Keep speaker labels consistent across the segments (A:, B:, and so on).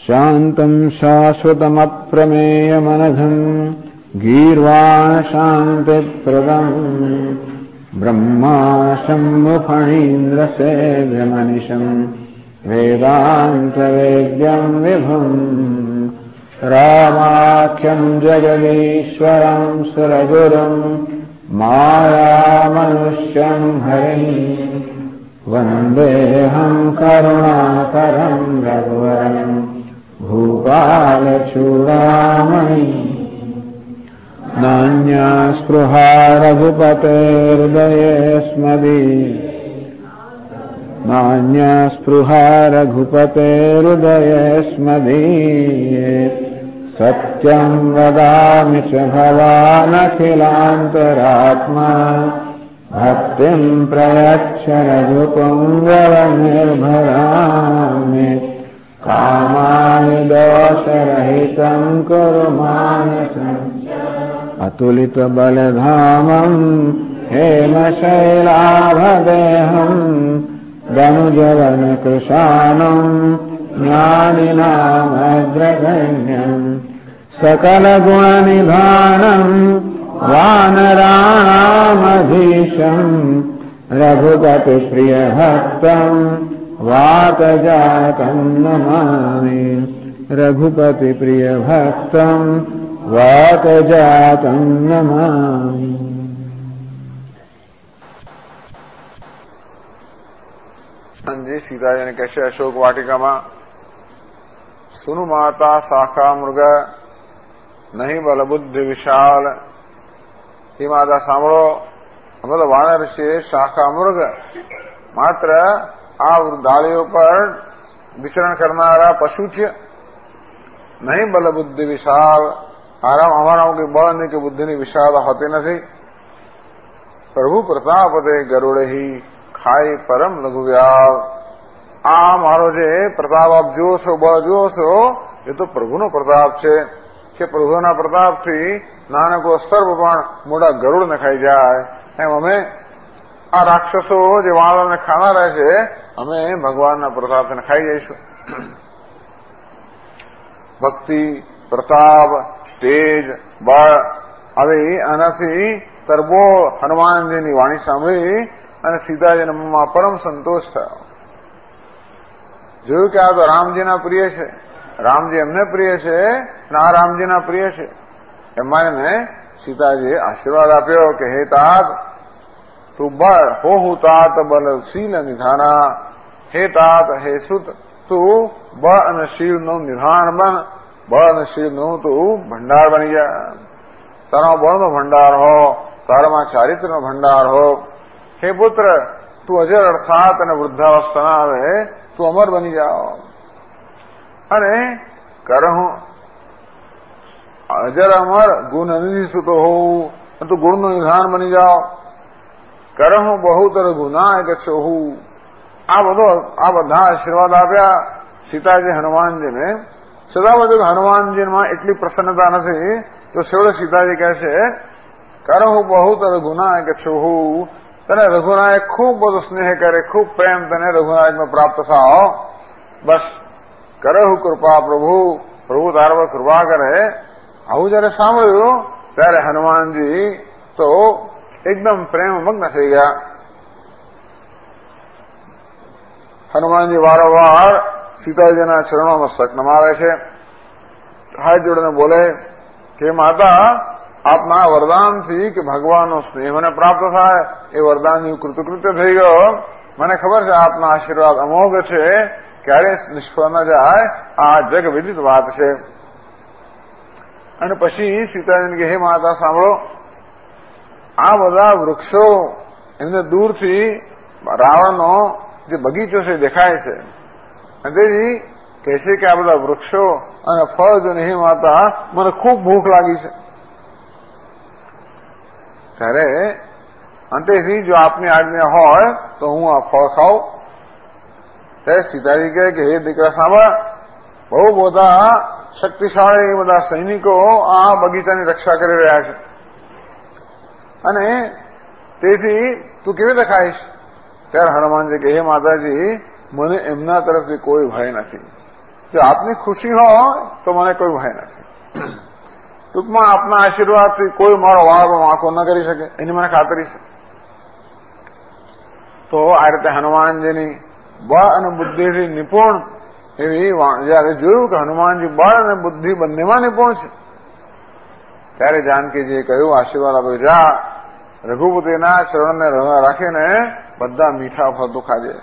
A: શાંતમ શાશ્વતમપ્રમેયમનઘં ગીર્વાણ શાંતિપ્રદં બ્રહ્મા શંભુફણીન્દ્ર સેવ્યમનિશં વેદાંતવેદ્યં વિભું રામાખ્યં જગદીશ્વરં સુરગુરું માયામનુષ્યં હરિં વંદેહં કરુણાકરં રઘુવરં ભૂપાલચૂડામણિ નાન્યા સ્પૃહા રઘુપતેર્હૃદયે સ્મદીયે સત્યં વદામિ ચ ભવાનખિલાંતરાત્મા ભક્તિં પ્રયચ્છ રઘુપુંગવનિર્ભરામિ કામાય દોષરહિतं કુરુ માનસં અતુલિત બલધામં હેમશૈલાભદેહં દનુજવન કૃશાનં જ્ઞાનિનામગ્રગણ્યં સકલ ગુણનિધાનં વાનરાણામધીશં રઘુપતિ પ્રિયભક્તં વાતજાतं નમામિ રઘુપતિ પ્રિયભક્તં વાતજાतं નમામિ.
B: સીતાજીને કહેશે અશોક વાટિકામાં, સુનુ માતા શાખા મૃગ નહીં બલબુદ્ધિ વિશાલ. એ માતા સાંભળો, અમે તો વાનર છીએ, શાખા મૃગ, માત્ર આ ડાળીઓ પર વિચરણ કરનારા પશુ છે. નહીં બલબુદ્ધિ વિશાલ, અમારા કોઈ બળ નહીં કે બુદ્ધિની વિશાળતા હોતી નથી. પ્રભુ પ્રતાપ તે ગરુડહી ખાઈ પરમ લઘુવ્યાલ. આ મારો જે પ્રતાપ આપ જુઓ છો, બળ જુઓ છો, એ તો પ્રભુનો પ્રતાપ છે કે પ્રભુના પ્રતાપથી નાનકો સર્પ પણ મોટા ગરુડને ખાઈ જાય. એમ અમે આ રાક્ષસો જે વાળાને ખાનારા છે, અમે ભગવાનના પ્રતાપને ખાઈ જઈશું. ભક્તિ, પ્રતાપ, તેજ, બળ, હવે આનાથી તરબો હનુમાનજીની વાણી સાંભળી અને સીતાજીના મનમાં પરમ સંતોષ થયો. જોયું કે આ તો રામજીના પ્રિય છે, રામજી એમને પ્રિય છે અને આ રામજીના પ્રિય છે. એમાં એને સીતાજીએ આશીર્વાદ આપ્યો કે હે તાત તું બળ હોહુ તાત બલશીલ નિધાના. હે તાત, હે સુત, તું બળ અને શીલનું નિધાન બન, બળ અને શીલનું તું ભંડાર બની જા. તારા બળનો ભંડાર હો, તારામાં ચારિત્રનો ભંડાર હો. હે પુત્ર, તું અજર અર્થાત અને વૃદ્ધાવસ્થાના આવે તું અમર બની જાઓ. અને કરહું અજર અમર ગુણ નિધિ સુતો હોવું, તું ગુણનું નિધાન બની જાઓ. કરહું બહુતર ગુનાય ગચ્છોહુ. આ બધા આશીર્વાદ આપ્યા સીતાજી હનુમાનજીને. સદા બધું હનુમાનજીમાં એટલી પ્રસન્નતા નથી તો છેવટે સીતાજી કહે છે કરહું બહુતર ગુનાય ગચ્છોહુ. તને રઘુનાયક ખૂબ બધો સ્નેહ કરે, ખૂબ પ્રેમ તને રઘુનાયકનો પ્રાપ્ત થાઓ. બસ કરહુ કૃપા પ્રભુ, પ્રભુ તારા પર કૃપા કરે. આવું જયારે સાંભળ્યું ત્યારે હનુમાનજી તો એકદમ પ્રેમમગ્ન થઈ ગયા. હનુમાનજી વારંવાર સીતાજીના ચરણોમાં મસ્તક નમાવે છે, હાથ જોડીને બોલે કે માતા આપના વરદાનથી કે ભગવાનનો સ્નેહ મને પ્રાપ્ત થાય એ વરદાનની કૃતકૃત્ય થઈ ગયો. મને ખબર છે આપના આશીર્વાદ અમોઘ છે, ક્યારે નિષ્ફળ ન જાય, આ જગ વિદિત વાત છે. અને પછી સીતાજીને કે હે માતા સાંભળો, આ બધા વૃક્ષો એમને દૂરથી રાવણનો જે બગીચો છે દેખાય છે. અને તેથી કહે છે કે આ બધા વૃક્ષો અને ફળ જોઈને હે માતા મને ખૂબ ભૂખ લાગી છે. ત્યારે અંતેથી જો આપની આજ્ઞા હોય તો હું આ ફળ ખાઉં. ત્યારે સીતાજી કહે કે હે દીકરા સાંભળ, બહુ બધા શક્તિશાળી બધા સૈનિકો આ બગીચાની રક્ષા કરી રહ્યા છે અને તેથી તું કેવી રીતે ખાઈશ? ત્યારે હનુમાનજી કહે હે માતાજી, મને એમના તરફથી કોઈ ભય નથી. જો આપની ખુશી હોય તો મને કોઈ ભય નથી. ટૂંકમાં આપના આશીર્વાદથી કોઈ મારો વાળ વાંકો ન કરી શકે એની મને ખાતરી છે. તો આ રીતે હનુમાનજીની બળ અને બુદ્ધિથી નિપુણ એવી જયારે જોયું કે હનુમાનજી બળ અને બુદ્ધિ બંનેમાં નિપુણ છે ત્યારે જાનકીજીએ કહ્યું, આશીર્વાદ આપ્યો, જા રઘુપતિના ચરણને રાખીને બધા મીઠા ફળ તો ખાજે.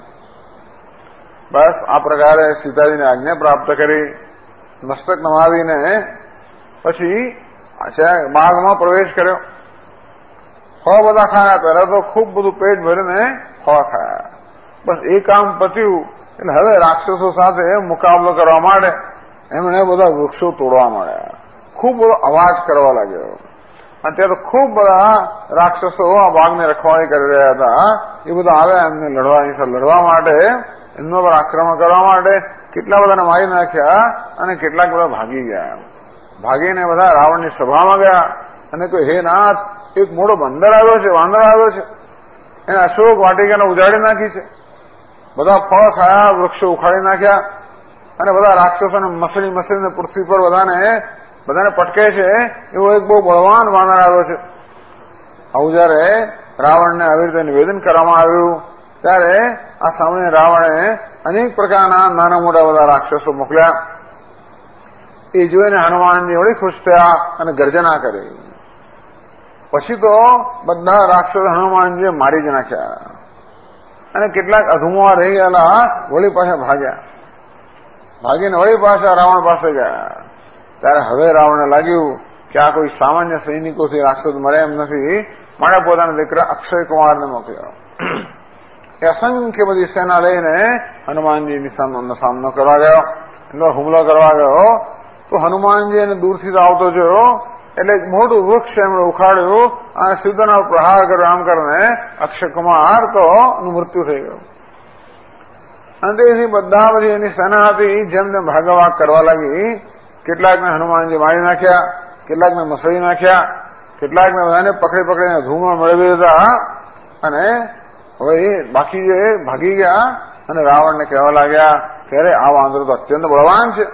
B: બસ આ પ્રકારે સીતાજીને આજ્ઞા પ્રાપ્ત કરી મસ્તક નમાવીને પછી બાગમાં પ્રવેશ કર્યો. ફળ બધા ખાયા. પહેલા તો ખૂબ બધું પેટ ભરીને ફળ ખાયા. બસ એ કામ પત્યું એટલે હવે રાક્ષસો સાથે મુકાબલો કરવા માટે એમણે બધા વૃક્ષો તોડવા માંડ્યા. ખૂબ બધો અવાજ કરવા લાગ્યો. અને ત્યાં તો ખૂબ બધા રાક્ષસો આ બાગને રખવાળી કરી રહ્યા હતા. એ બધા આવ્યા એમને લડવા માટે, એમના પર આક્રમણ કરવા માટે. કેટલા બધાને મારી નાખ્યા અને કેટલાક બધા ભાગી ગયા. ભાગીને બધા રાવણની સભામાં ગયા અને કહ્યું, હે નાથ, એક મોટો વાંદર આવ્યો છે. એને અશોક વાટિકાને ઉજાડી નાખી છે. બધા ફળ ખાયા, વૃક્ષો ઉખાડી નાખ્યા અને બધા રાક્ષસોને મસળીને પૃથ્વી પર બધાને પટકે છે. એવો એક બહુ બળવાન વાનર આવ્યો છે. આવું જયારે રાવણને આવી રીતે નિવેદન કરવામાં આવ્યું ત્યારે આ સામે રાવણે અનેક પ્રકારના નાના મોટા બધા રાક્ષસો મોકલ્યા. એ જોઈને હનુમાનજી વળી ખુશ થયા અને ગર્જના કરી. પછી તો બધા રાક્ષસો હનુમાનજીએ મારી જ નાખ્યા અને કેટલાક અધુમા રહી ગયેલા વળી પાછા ભાગીને વળી પાછા રાવણ પાસે ગયા. ત્યારે હવે રાવણને લાગ્યું કે આ કોઈ સામાન્ય સૈનિકોથી રાક્ષસ મરે એમ નથી, માટે પોતાના દીકરા અક્ષય કુમારને મોકલ્યો. એ અસંખ્ય બધી સેના લઈને હનુમાનજીની સામનો કરવા ગયો, એનો હુમલો કરવા ગયો. તો હનુમાનજી એને દૂરથી આવતો જોયો એટલે એક મોટું વૃક્ષ એમણે ઉખાડ્યું અને સીધાના પ્રહાર કર્યો. આમ કરીને અક્ષય કુમાર તો મૃત્યુ થઈ ગયું. અને તેથી બધા બધી એની સેના હતી જેમ તેમ ભાગાભાગ કરવા લાગી. કેટલાકને હનુમાનજી મારી નાખ્યા, કેટલાકને મસળી નાખ્યા, કેટલાકને બધાને પકડીને ધૂળમાં મેળવી દીધા અને હવે બાકી જે ભાગી ગયા અને રાવણને કહેવા લાગ્યા કે અરે આ વાંદરો તો અત્યંત બળવાન છે.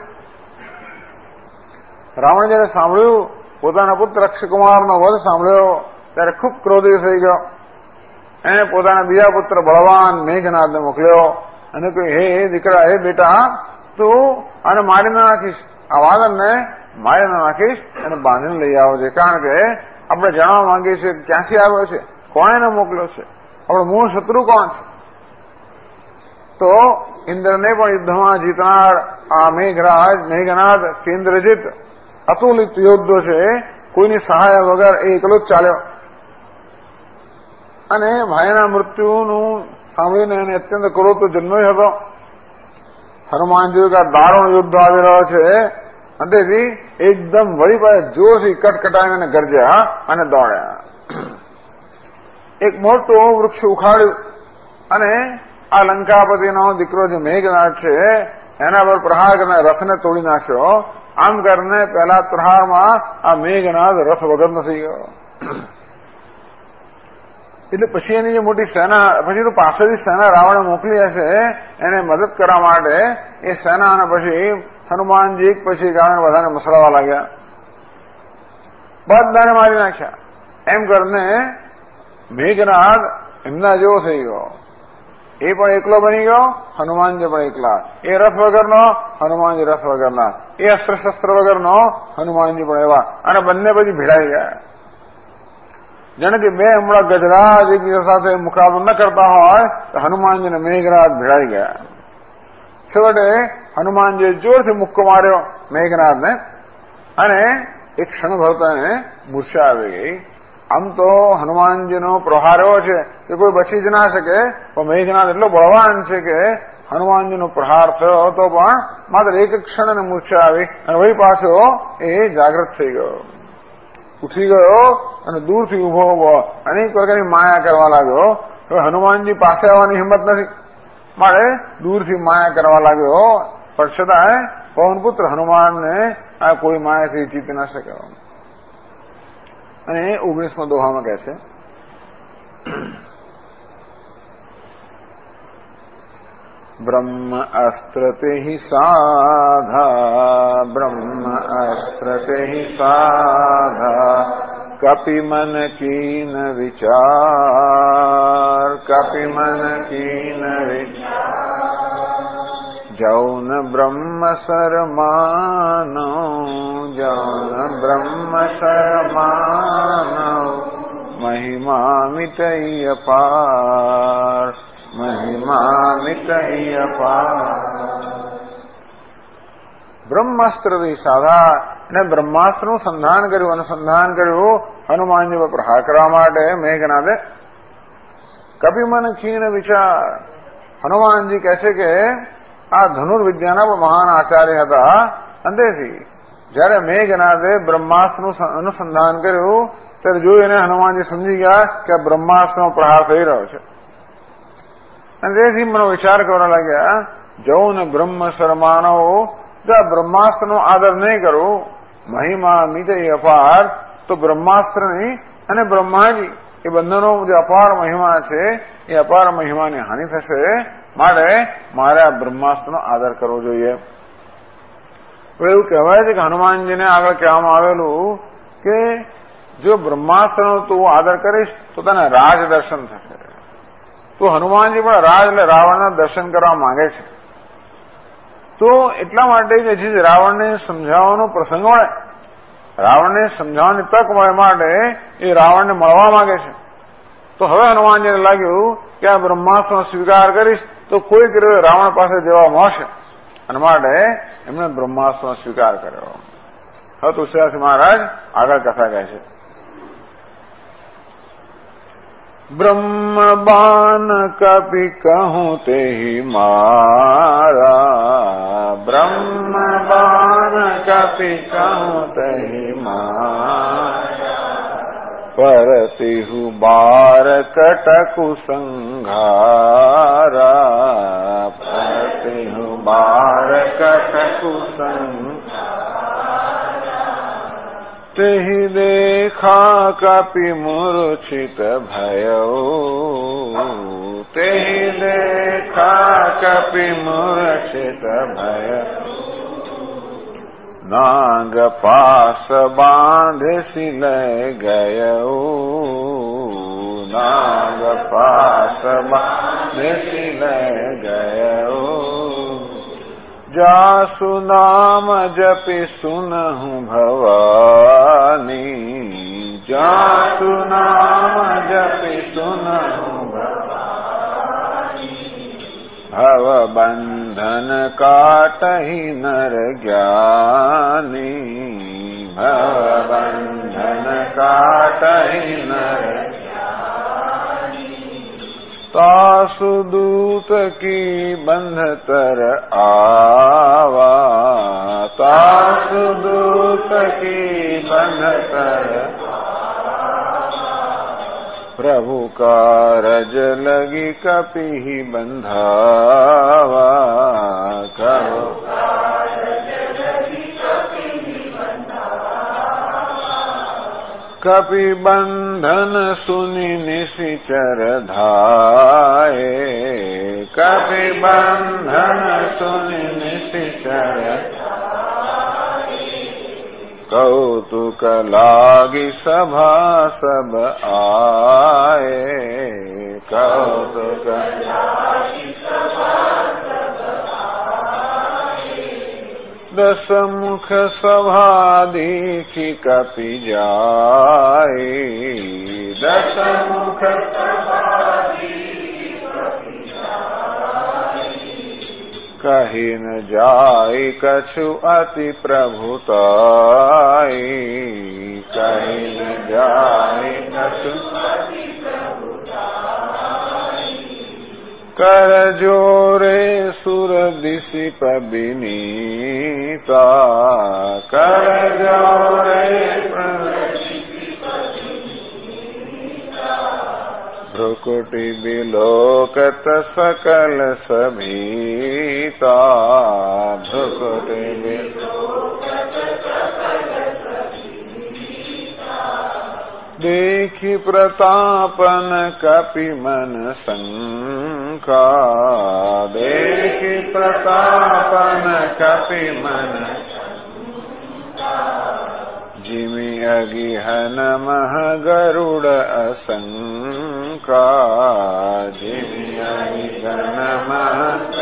B: રાવણ જયારે સાંભળ્યું, પોતાના પુત્ર અક્ષયકુમારનો વધ સાંભળ્યો ત્યારે ખૂબ ક્રોધિત થઈ ગયો. એને પોતાના બીજા પુત્ર બળવાન મેઘનાદને મોકલ્યો અને કહ્યું, હે દીકરા, હે બેટા, તું આને મારી ના નાખીશ, આ વાદળને મારી ના નાખીશ, એને બાંધીને લઈ આવો છે. કારણ કે આપણે જાણવા માંગીએ છીએ ક્યાંથી આવ્યો છે, કોણ એને મોકલ્યો છે, આપણો મૂળ શત્રુ કોણ છે. તો ઇન્દ્રને પણ યુદ્ધમાં જીતનાર આ મેઘનાદ કેન્દ્રજીત અતુલિત યોદ્ધો છે. કોઈની સહાય વગર એ એકલો જ ચાલ્યો અને ભાઈના મૃત્યુનું સાંભળીને એને અત્યંત ક્રોધ તો જન્મ્યો હતો. હનુમાનજી કે દારૂણ યુદ્ધ આવી રહ્યો છે અને તેથી એકદમ વળી પાસે જોરથી કટકટાઈને ગરજ્યા અને દોડ્યા. એક મોટું વૃક્ષ ઉખાડ્યું અને આ લંકાપતિનો દીકરો જે મેઘનાદ છે એના પર પ્રહાર કરીને રથને તોડી નાખ્યો. આમ કરીને પહેલા પ્રહારમાં આ મેઘનાદ રથ વગરનો થઈ ગયો. એટલે પછી એની જે મોટી સેના, પછી તો પાછળથી સેના રાવણે મોકલી હશે એને મદદ કરવા માટે. એ સેનાને પછી હનુમાનજી એક પછી કારણ બધાને મસળવા લાગ્યા, બધાને મારી નાખ્યા. એમ કરીને મેઘનાદ એમના જેવો થઈ ગયો. એ પણ એકલો બની ગયો, હનુમાનજી પણ એકલા. એ રથ વગરનો, હનુમાનજી રથ વગરના. એ અસ્ત્ર શસ્ત્ર વગરનો, હનુમાનજી પણ એવા. અને બંને પછી ભીડાઈ ગયા. જાણે કે બે હમણાં ગજરાજ એકબીજા સાથે મુકાબલો ન કરતા હોય તો હનુમાનજી અને મેઘનાદ ભીડાઈ ગયા. છેવટે હનુમાનજીએ જોરથી મુક્કો માર્યો મેઘનાદને અને એક ક્ષણ ભરતાને મૂર્છા આવી ગઈ. આમ તો હનુમાનજીનો પ્રહાર એવો છે કે કોઈ બચી જ ના શકે, પણ મેઘનાદ એટલો બળવાન છે કે હનુમાનજીનો પ્રહાર થયો હતો પણ માત્ર એક ક્ષણ મૂર્છા આવી અને વળી પાછો એ જાગૃત થઈ ગયો, ઉઠી ગયો અને દૂરથી ઉભો અનેક પ્રકારની માયા કરવા લાગ્યો. હવે હનુમાનજી પાસે આવવાની હિંમત નથી, માટે દૂરથી માયા કરવા લાગ્યો. પણ છતાંય પવનપુત્ર હનુમાનને આ કોઈ માયાથી જીતી ના શક્યો. અને 19મા દોહામાં કહે છે, ब्रह्म अस्त्रते ही साधा, ब्रह्म अस्त्रते ही साधा, कपि मन कीन विचार, कपि मन कीन विचार, जौन ब्रह्म सरमानो, जौन ब्रह्म सरमानो, महिमा मिटई अपार, महिमा मिटई अपार। બ્રહ્માસ્ત્રથી સાધા અને બ્રહ્માસ્ત્રનું સંધાન કર્યું, અનુસંધાન કર્યું હનુમાનજી પર પ્રહાર કરવા માટે મેઘનાદે. કપિમન ખીન વિચાર. હનુમાનજી કહે છે કે આ ધનુર્વિદ્યાના પણ મહાન આચાર્ય હતા, અંતેથી જયારે મેઘનાદે બ્રહ્માસ્ત્રનું અનુસંધાન કર્યું ત્યારે જોઈને હનુમાનજી સમજી ગયા કે આ બ્રહ્માસ્ત્રનો પ્રહાર થઈ રહ્યો છે. અને તેથી મને વિચાર કરવા લાગ્યા, જૌન બ્રહ્મ શરમાનવ, જો આ બ્રહ્માસ્ત્રનો આદર નહીં કરું, મહિમા મિતય અપાર, તો બ્રહ્માસ્ત્રની અને બ્રહ્માજી એ બંનેનો જે અપાર મહિમા છે એ અપાર મહિમાની હાનિ થશે. માટે મારે આ બ્રહ્માસ્ત્રનો આદર કરવો જોઈએ. એવું કહેવાય છે કે હનુમાનજીને આગળ કહેવામાં આવેલું કે જો બ્રહ્માસ્ત્રનો તું આદર કરીશ તો તને રાજ દર્શન થશે. તો હનુમાનજી પણ રાજ એટલે રાવણના દર્શન કરવા માંગે છે. તો એટલા માટે કે જે રાવણને સમજાવવાનો પ્રસંગ મળે, રાવણને સમજાવવાની તક મળે માટે એ રાવણને મળવા માંગે છે. તો હવે હનુમાનજીને લાગ્યું કે આ બ્રહ્માસ્ત્રનો સ્વીકાર કરીશ તો કોઈ રીતે રાવણ પાસે જવા મળશે, અને માટે એમણે બ્રહ્માસ્ત્રનો સ્વીકાર કર્યો. હવે તુલસીદાસ મહારાજ આગળ કથા કહે છે. બ્રહ્મ બાન કપિ કહું તે મારા, બ્રહ્મ બાન કપિ કહું તે મારા, પરતિહુ બાર કટકુ સંઘારા, પરતિહુ બાર કટકુ સંઘારા, તેહિ દેખા કપિ મૂર્છિત ભયો, તેહિ દેખા કપિ મૂર્છિત ભયો, નાગ પાસ બાંધસી લઈ ગયો, નાગ પાસ બાંધસી લઈ ગયો, જાસુ નામ જપી સુનહુ ભવાની, જાસુ નામ જપી સુનહુ ભવાની, ભવ બંધન કાટહી નર જ્ઞાની, ભવ બંધન કાટહી નર જ્ઞાની, તાસુ દૂત કી બંધતર આવા, તાસુ દૂત કી બંધતર, પ્રભુ કારજ લગી કપિ બંધાવા, પ્રભુ કપિ બંધન સુની નિશિચર ધાયે, કપિ બંધન સુની નિશિચર કૌતુક લાગી સભા સબ આયે, કૌતુક લાગી સભા સબ આયે, દસ મુખ સભા દીખી કપિ જાય, દસ મુખ સભા દીખી કપિ જાય, કહી ન જાય કછુ અતિ પ્રભુતાઈ, કહી ન જાય કછુ અતિ પ્રભુતાઈ, કર જોરે સુર દિશિપ બિનીતા, કર જોરે ભ્રુકુટી બિલોકત સકલ સભીતા, ભ્રુકુટી બિલોકત સકલ સભીતા, देखी प्रतापन कपि मन शंका, देखी प्रतापन कपि मन जिमि अगिहन मह गरुड़ असंका, जिमि अगिहन मह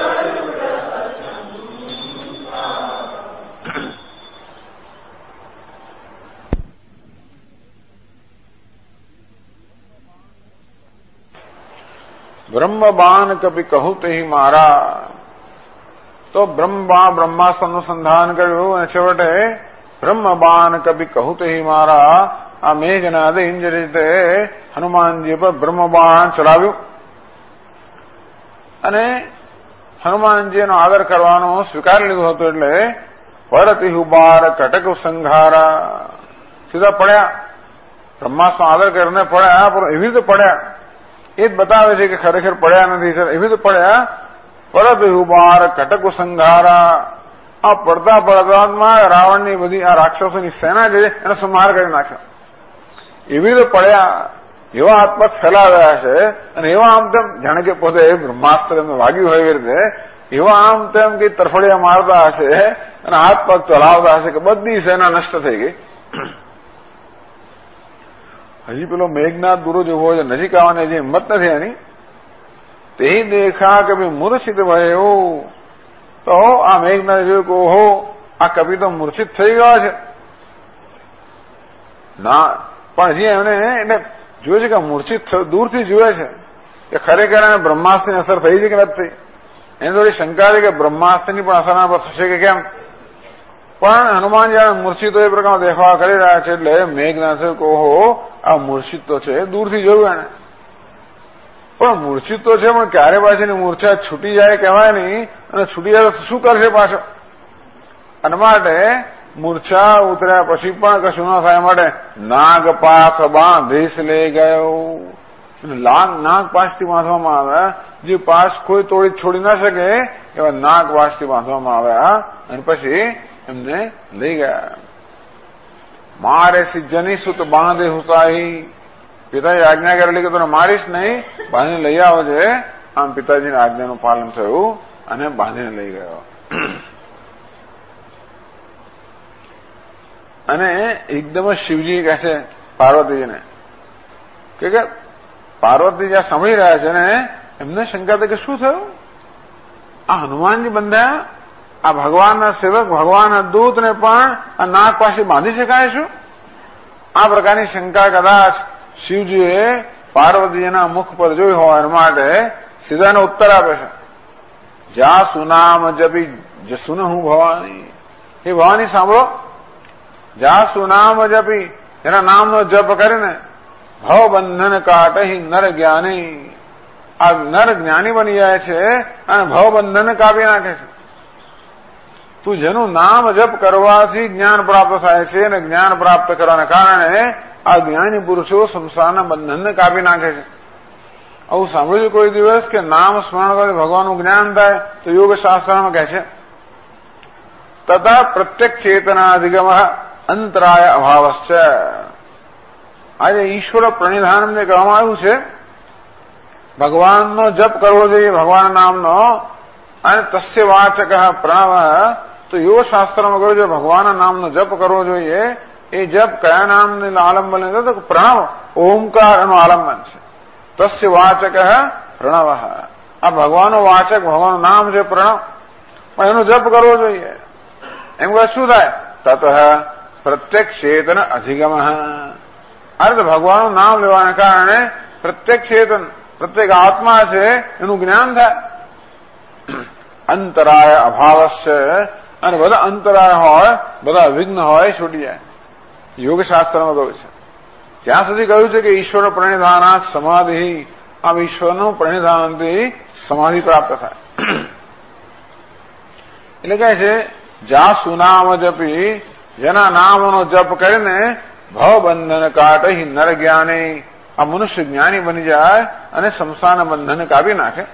B: ब्रह्म बाण कभी कहूं ते ही मारा। तो ब्रह्मास्त्र अनुसंधान કર્યું અને છેવટે બ્રહ્મ બાણ કભી કહું તે ही મારા। આ મેઘનાદ ઇંજ રીતે હનુમાનજી પર બ્રહ્મ બાણ ચલાવ્યું અને હનુમાનજીનો આદર કરવાનો સ્વીકારી લીધો હતો એટલે પરતિ હુબાર કટક સંઘારા, સીધા પડ્યા, બ્રહ્માસ્ત્રનો આદર કરીને પડ્યા, પણ એવી રીતે પડ્યા એ જ બતાવે છે કે ખરેખર પડ્યા નથી સર, એવી રીતે પડ્યા પરત હુબાર કટક સંઘારા। આ પડતા પડતામાં રાવણની બધી આ રાક્ષસોની સેના જે એનો સંહાર કરી નાખ્યો, એવી રીતે પડ્યા, એવા હાથ પગ ફેલાવ્યા છે અને એવા આમ તેમ જાણે કે પોતે બ્રહ્માસ્ત્ર એમને વાગ્યું હોય એવી રીતે એવા આમ તેમ કે તરફડિયા મારતા હશે અને હાથ પગ ચલાવતા હશે કે બધી સેના નષ્ટ થઈ ગઈ। હજી પેલો મેઘનાથ ગુરુ જો હોય નજીક આવવાની જે હિંમત નથી એની, તે દેખા કે ભાઈ મૂર્છિત ભયો। તો આ મેઘનાથ જોયું કે ઓહો આ કવિ તો મૂર્છિત થઈ ગયા છે ના, પણ હજી એમને એટલે જોયું છે કે મૂર્છિત દૂરથી જુએ છે કે ખરેખર એને બ્રહ્માસ્ત્રની અસર થઈ છે કે નથી થઈ। એની થોડી શંકા છે કે બ્રહ્માસ્ત્રની પણ અસર પર થશે કે કેમ, પણ હનુમાન જયારે મૂર્છિતો એ પ્રકારનો દેખાવા કરી રહ્યા છે એટલે મેઘનાથ ઓહો આ મૂર્છિત તો છે, દૂરથી જોયું એને, પણ મૂર્છિત તો છે પણ ક્યારે પાછી એની મૂર્છા છૂટી જાય કહેવાય નહીં, અને છૂટી જાય તો શું કરશે પાછો, અને માટે મૂર્છા ઉતર્યા પછી પણ કશું ન થાય માટે નાગ પાથ બાંધીશ લઈ ગયો। નાગ પાસથી બાંધવામાં આવ્યા, જે પાસ કોઈ તોડી છોડી ના શકે એવા નાગ પાસથી બાંધવામાં આવ્યા અને પછી એમને લઈ ગયા। મારે સિજ્જની સુત બાંધે હુતાહી, પિતાજી આજ્ઞા કરેલી કે તને મારીશ નહીં, બાંધીને લઈ આવજે। આમ પિતાજીની આજ્ઞાનું પાલન થયું અને બાંધીને લઈ ગયો। અને એકદમ જ શિવજી કહે છે પાર્વતીજીને કે પાર્વતી જ્યાં સાંભળી રહ્યા છે ને એમને શંકા થઈ કે શું થયું, આ હનુમાનજી બંધાયા, આ ભગવાનના સેવક ભગવાનના દૂતને પણ આ નાગ પાસે બાંધી શકાય શું? આ પ્રકારની શંકા કદાચ શિવજીએ પાર્વતીજીના મુખ પર જોઈ હોય એના માટે સીધાનો ઉત્તર આપે છે, જા સુનામ જપી જસુન હું ભવાની। એ ભવાની સાંભળો, જા સુનામ જપી, એના નામનો જપ કરીને ભવ બંધન કાટહી નર જ્ઞાની, આ નર જ્ઞાની બની જાય છે અને ભવ બંધન કાપી નાખે છે। તું જેનું નામ જપ કરવાથી જ્ઞાન પ્રાપ્ત થાય છે અને જ્ઞાન પ્રાપ્ત કરવાના કારણે આ જ્ઞાની પુરુષો સંસારના બંધનને કાપી નાખે છે। આવું સાંભળ્યું કોઈ દિવસ કે નામ સ્મરણ કરવાથી ભગવાનનું જ્ઞાન થાય? તો યોગ શાસ્ત્રમાં કહે છે તથા પ્રત્યક્ષ ચેતના અધિગમ અંતરાય અભાવશ્ચ। આજે ઈશ્વર પ્રણિધાન ને કહેવામાં આવ્યું છે, ભગવાનનો જપ કરવો જોઈએ ભગવાનના નામનો, અને તસ્ય વાચક પ્રણવ, તો યોગ શાસ્ત્રમાં કહ્યું છે ભગવાનના નામનો જપ કરવો જોઈએ। એ જપ કયા નામને આલંબન તો પ્રણવ, ઓમકાર એનું આલંબન છે। તસ્ય વાચક પ્રણવ, આ ભગવાનનો વાચક ભગવાનનું નામ છે પ્રણવ, પણ એનો જપ કરવો જોઈએ। એમ કહે શું થાય? તત પ્રત્યક્ષ ચેતન અધિગમ, આ રીતે ભગવાનનું નામ લેવાના કારણે પ્રત્યક્ષ ચેતન, પ્રત્યેક આત્મા છે એનું જ્ઞાન થાય। અંતરાય અભાવશ્ય, અને બધા અંતરાય હોય, બધા વિઘ્ન હોય છૂટી જાય। યોગશાસ્ત્રમાં કહ્યું છે, જ્યાં સુધી કહ્યું છે કે ઈશ્વર પ્રણિધાના સમાધિ, આ ઈશ્વરનું પ્રણિધાનથી સમાધિ પ્રાપ્ત થાય। એટલે કહે છે જા સુનામ જપી, જેના નામનો જપ કરીને ભવ બંધન કાટહી નર જ્ઞાની, આ મનુષ્ય જ્ઞાની બની જાય અને સંસારના બંધન કાપી નાખે।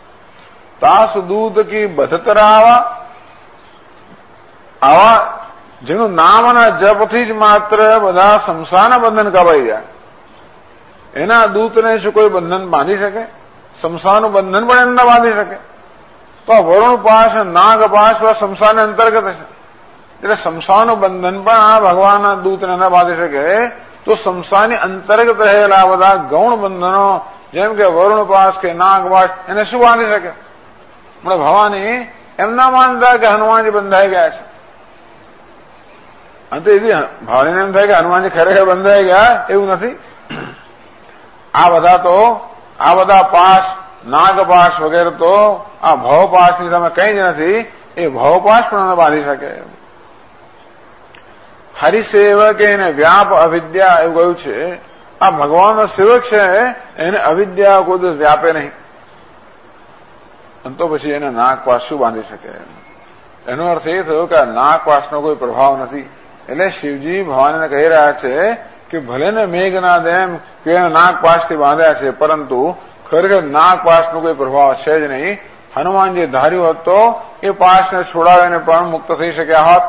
B: તાસ દૂત કી બધતરાવા, આવા જેનું નામ અને જપથી જ માત્ર બધા સંસારના બંધન કપાઈ જાય, એના દૂતને શું કોઈ બંધન બાંધી શકે? સંસારનું બંધન પણ એમને બાંધી શકે? તો વરુણ પાશ, નાગ પાશ સંસારને અંતર્ગત છે. એટલે સંસારનું બંધન પણ આ ભગવાનના દૂતને ન બાંધી શકે, તો સંસારની અંતર્ગત રહેલા બધા ગૌણ બંધનો જેમ કે વરુણ પાશ કે નાગ પાશ એને શું બાંધી શકે? આપણે ભવાની એમના માનતા કે હનુમાનજી બંધાઈ ગયા છે. અંતે એવી ભાવને એમ થાય કે હનુમાનજી ખરેખર બંધાઈ ગયા, એવું નથી. આ બધા પાશ, નાગપાશ વગેરે તો આ ભવપાશની સામે કંઈ જ નથી. એ ભવપાશ પણ બાંધી શકે. હરિસેવક એને વ્યાપ અવિદ્યા એવું કહ્યું છે. આ ભગવાનનો સેવક છે, એને અવિદ્યા કોઈ દિવસ વ્યાપે નહીં. તો પછી એને નાગપાશ શું બાંધી શકે? એનો અર્થ એ થયો કે આ નાગપાશનો કોઈ પ્રભાવ નથી. એટલે શિવજી ભવાનીને કહી રહ્યા છે કે ભલે ને મેઘનાદ એમ કે નાગપાશથી બાંધ્યા છે, પરંતુ ખરેખર નાગપાશનો કોઈ પ્રભાવ છે જ નહીં. હનુમાનજી ધાર્યું હોત તો એ પાશને છોડાવીને પણ મુક્ત થઈ શક્યા હોત.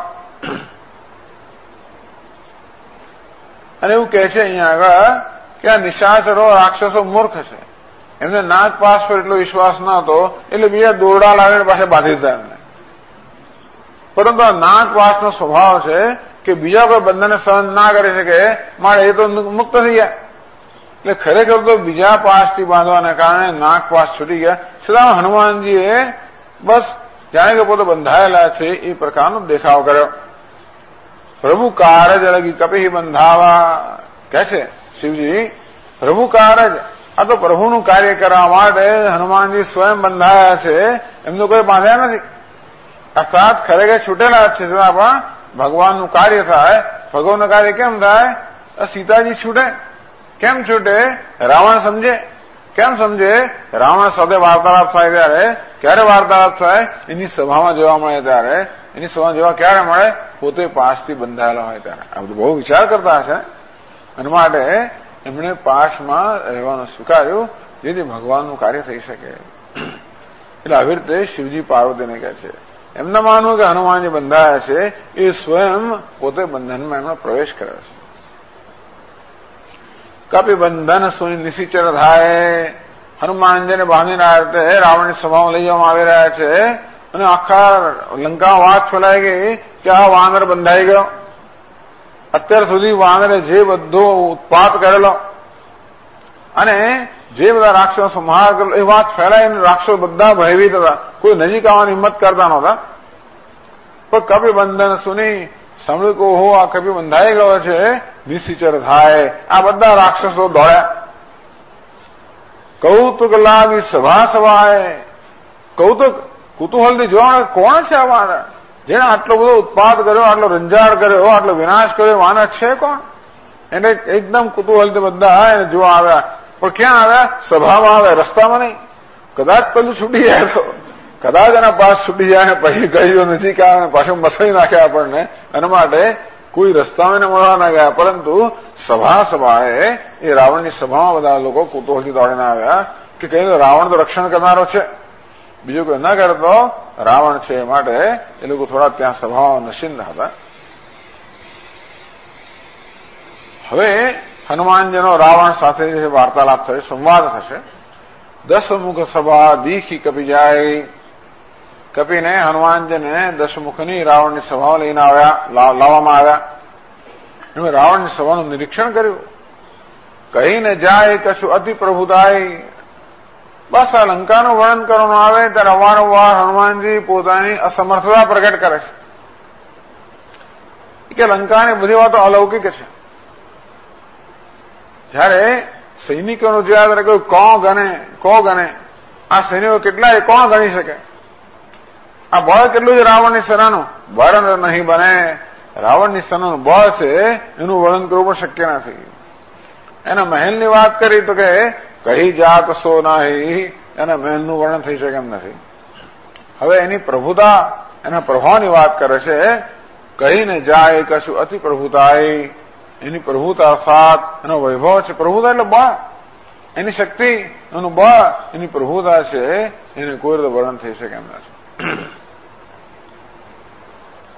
B: અને એવું કહે છે અહીંયા આગળ કે આ નિશાચરો, રાક્ષસો મૂર્ખ છે. એમને નાગપાશ પર એટલો વિશ્વાસ ન હતો, એટલે બીજા દોરડા લાવીને પાસે બાંધી દીધા એમને. પરંતુ આ નાગપાશનો સ્વભાવ છે કે બીજા કોઈ બંધનને સહન ના કરી શકે, મારે એ તો મુક્ત થઈ ગયા. એટલે ખરેખર તો બીજા પાશથી બાંધવાને કારણે નાગપાશ છૂટી ગયા. છતાં હનુમાનજીએ બસ જાણે કે પોતે બંધાયેલા છે એ પ્રકારનો દેખાવ કર્યો. પ્રભુ કારજ લગી કપિ બંધાવા કહે છે શિવજી. પ્રભુ કારજ, આ તો પ્રભુનું કાર્ય કરવા માટે હનુમાનજી સ્વયં બંધાયા છે, એમનું કોઈ બાંધ્યા નથી. અર્થાત ખરેખર છૂટેલા છે, છતાં પણ ભગવાનનું કાર્ય થાય. ભગવાનનું કાર્ય કેમ થાય? સીતાજી છૂટે. કેમ છૂટે? રાવણ સમજે. કેમ સમજે? રાવણ સાથે વાર્તાલાપ થાય ત્યારે. ક્યારે વાર્તાલાપ થાય? એની સભામાં જોવા મળે ત્યારે. એની સભામાં જોવા ક્યારે મળે? પોતે પાશથી બંધાયેલા હોય ત્યારે. આ બધું બહુ વિચાર કરતા હશે. અને માટે એમણે પાશમાં રહેવાનું સ્વીકાર્યું, જેથી ભગવાનનું કાર્ય થઈ શકે. એટલે આવી રીતે શિવજી પાર્વતીને કહે છે. એમને માનવું કે હનુમાનજી બંધાયા છે, એ સ્વયં પોતે બંધનમાં એમનો પ્રવેશ કર્યો છે. કપિ બંધન સુની નિશિચર થાય. હનુમાનજીને બાંધીને આ રીતે રાવણની સભામાં લઈ જવામાં આવી રહ્યા છે. અને આખા લંકામાં વાત ફેલાઈ ગઈ કે આ વાનર બંધાઈ ગયો. અત્યાર સુધી વાનરે જે બધો ઉત્પાત કરેલો અને જે બધા રાક્ષસો સંહાર કરેલો, એ વાત ફેલાઈને રાક્ષસો બધા ભયભીત હતા. કોઈ નજીક આવવાની હિંમત કરતા નહોતા. પણ કપિ બંધન સુની સાંભળ્યું કે ઓહો આ કપિ બંધાઈ ગયો છે, નિશિચર થાય. આ બધા રાક્ષસો દોડ્યા. કૌતુક લાગી સભા સભાએ. કૌતુક, કુતૂહલથી જોવા કોણ છે આ વાનર, જેને આટલો બધો ઉત્પાદ કર્યો, આટલો રંજાડ કર્યો, આટલો વિનાશ કર્યો, વાનર છે કોણ? એને એકદમ કુતૂહલથી બધા એને જોવા આવ્યા. પણ ક્યાં આવ્યા? સભામાં આવ્યા, રસ્તામાં નહીં. કદાચ પેલું છૂટી જાય તો, કદાચ એના પાસ છૂટી જાય, પછી ગયો નથી કે પાછું મસળી નાખે આપણને. એના માટે કોઈ રસ્તામાં મળવા ના ગયા, પરંતુ સભાએ એ રાવણની સભામાં બધા લોકો કુતૂહલથી દોડીને આવ્યા કે કઈ રાવણ તો રક્ષણ કરનારો છે, બીજું કોઈ ન કરતો રાવણ છે. માટે એ લોકો થોડા ત્યાં સભામાં નશીન હતા. હવે હનુમાનજીનો રાવણ સાથે જે વાર્તાલાપ થશે, સંવાદ થશે. 10 મુખ સભા દીખી કપિ જાય. કપિને હનુમાનજીને 10 મુખની રાવણની સભામાં લઈને લાવવામાં આવ્યા. એમણે રાવણની સભાનું નિરીક્ષણ કર્યું. કહીને જાય કશું અતિ પ્રભુતાય. બસ આ લંકાનું વર્ણન કરવાનું આવે ત્યારે અવારનવાર હનુમાનજી પોતાની અસમર્થતા પ્રગટ કરે છે કે લંકાની બધી વાતો અલૌકિક છે. જયારે સૈનિકોનું જ્યારે કહ્યું કો ગણે આ સૈનિકો કેટલાય કોણ ગણી શકે? આ બળ કેટલું છે રાવણની સેનાનું? બળ નહીં બને. રાવણની સેનાનું બળ છે એનું વર્ણન કરવું પણ શક્ય નથી. એના મહેલની વાત કરી તો કે કહી જાત સો નહીં, એના મહેલનું વર્ણન થઈ શકે એમ નથી. હવે એની પ્રભુતા, એના પ્રભાવની વાત કરે છે. કહીને જાય કશું અતિ પ્રભુતાય. એની પ્રભુતા અર્થાત એનો વૈભવ છે. પ્રભુતા એટલે બળ, એની શક્તિ, એનું બળ, એની પ્રભુતા છે, એને કોઈ રીતે વર્ણન થઈ શકે એમ નથી.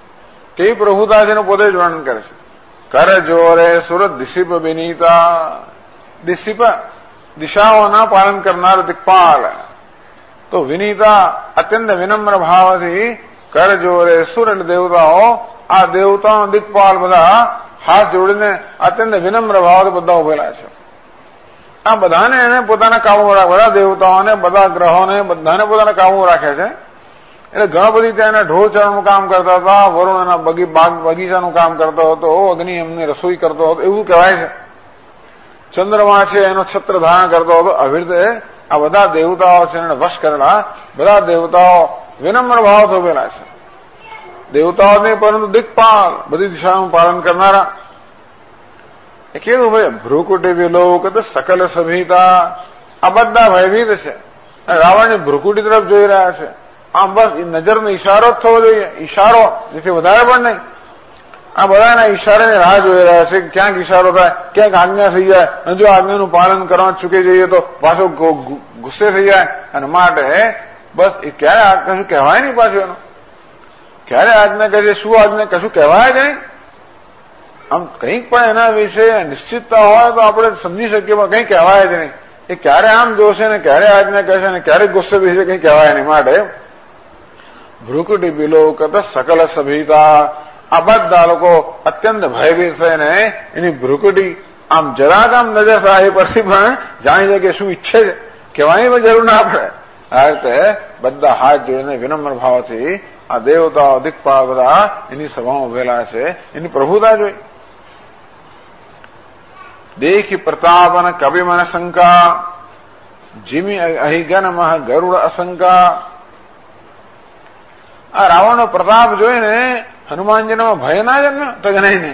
B: કેવી પ્રભુતા છે એનું પોતે જ વર્ણન કરે છે. કર જોરે સુરત દિશીપ વિનીતા, દિશીપ દિશાઓના પાલન કરનાર દિક્પાલ, તો વિનીતા અત્યંત વિનમ્ર ભાવથી કર જોરે સુર એટલે દેવતાઓ, આ દેવતાઓ દિક્પાલ બધા હાથ જોડીને અત્યંત વિનમ્ર ભાવથી બધા ઉભેલા છે. આ બધાને એને પોતાના કાબુ રાખે, બધા દેવતાઓને, બધા ગ્રહોને બધાને પોતાના કાબુ રાખે છે. એટલે ઘણા બધી ત્યાં એના ઢોર ચરણનું કામ કરતા હતા, વરુણ એના બગીચાનું કામ કરતો હતો, અગ્નિ એમની રસોઈ કરતો હતો, એવું કહેવાય છે. ચંદ્રમા છે એનો છત્ર ધારણ કરતો હતો. આવી રીતે આ બધા દેવતાઓ છે એને વશ કરેલા બધા દેવતાઓ વિનમ્ર ભાવથી ઉભેલા છે. દેવતાઓ નહીં પરંતુ દિક્પાલ, બધી દિશાનું પાલન કરનારા. એ કેવું ભાઈ ભ્રુકુટી વિલોક સકલ સભિતા, આ બધા ભયભીત છે. રાવણની ભ્રુકુટી તરફ જોઈ રહ્યા છે. આમ બસ નજરનો ઈશારો જ થવો જોઈએ, ઈશારો જેથી વધારે પણ નહીં. આ બધાના ઈશારાની રાહ જોઈ રહ્યા છે. ક્યાંક ઈશારો થાય, ક્યાંક આજ્ઞા થઈ જાય, અને જો આજ્ઞાનું પાલન કરવા ચૂકી જઈએ તો પાછો ગુસ્સે થઈ જાય. અને માટે બસ એ ક્યારે કશું કહેવાય નહીં પાછું એનું. ક્યારે આજ્ઞા કહે છે, શું આજ્ઞા, કશું કહેવાય જ નહીં. આમ કંઈક પણ એના વિશે નિશ્ચિતતા હોય તો આપણે સમજી શકીએ, પણ કંઈ કહેવાય જ નહીં. એ ક્યારે આમ જોશે ને ક્યારે આજ્ઞા કહેશે ને ક્યારે ગુસ્સે થઈ છે, કંઈ કહેવાય નહીં. માટે ભ્રુકુટી વિલોક સકલ સભિતા, આ બધા લોકો અત્યંત ભયભીત થઈને એની ભ્રુકુટી આમ જરાક આમ નજર થાય એ પરથી પણ જાણી જાય કે શું ઈચ્છે છે, કહેવાની પણ જરૂર ના પડે. આ રીતે બધા હાથ જોડીને વિનમ્ર ભાવથી આ દેવતાઓ દિક્પાલ બધા એની સભામાં ઉભેલા છે. એની પ્રભુતા જોઈ. દેખી પ્રતાપ અને કવિ મન શંકા, જીમી અહિગન મહ ગરુડ અશંકા. આ રાવણનો પ્રતાપ જોઈને હનુમાનજીનામાં ભય ના જન્મ્યો તો ગણાય નહીં.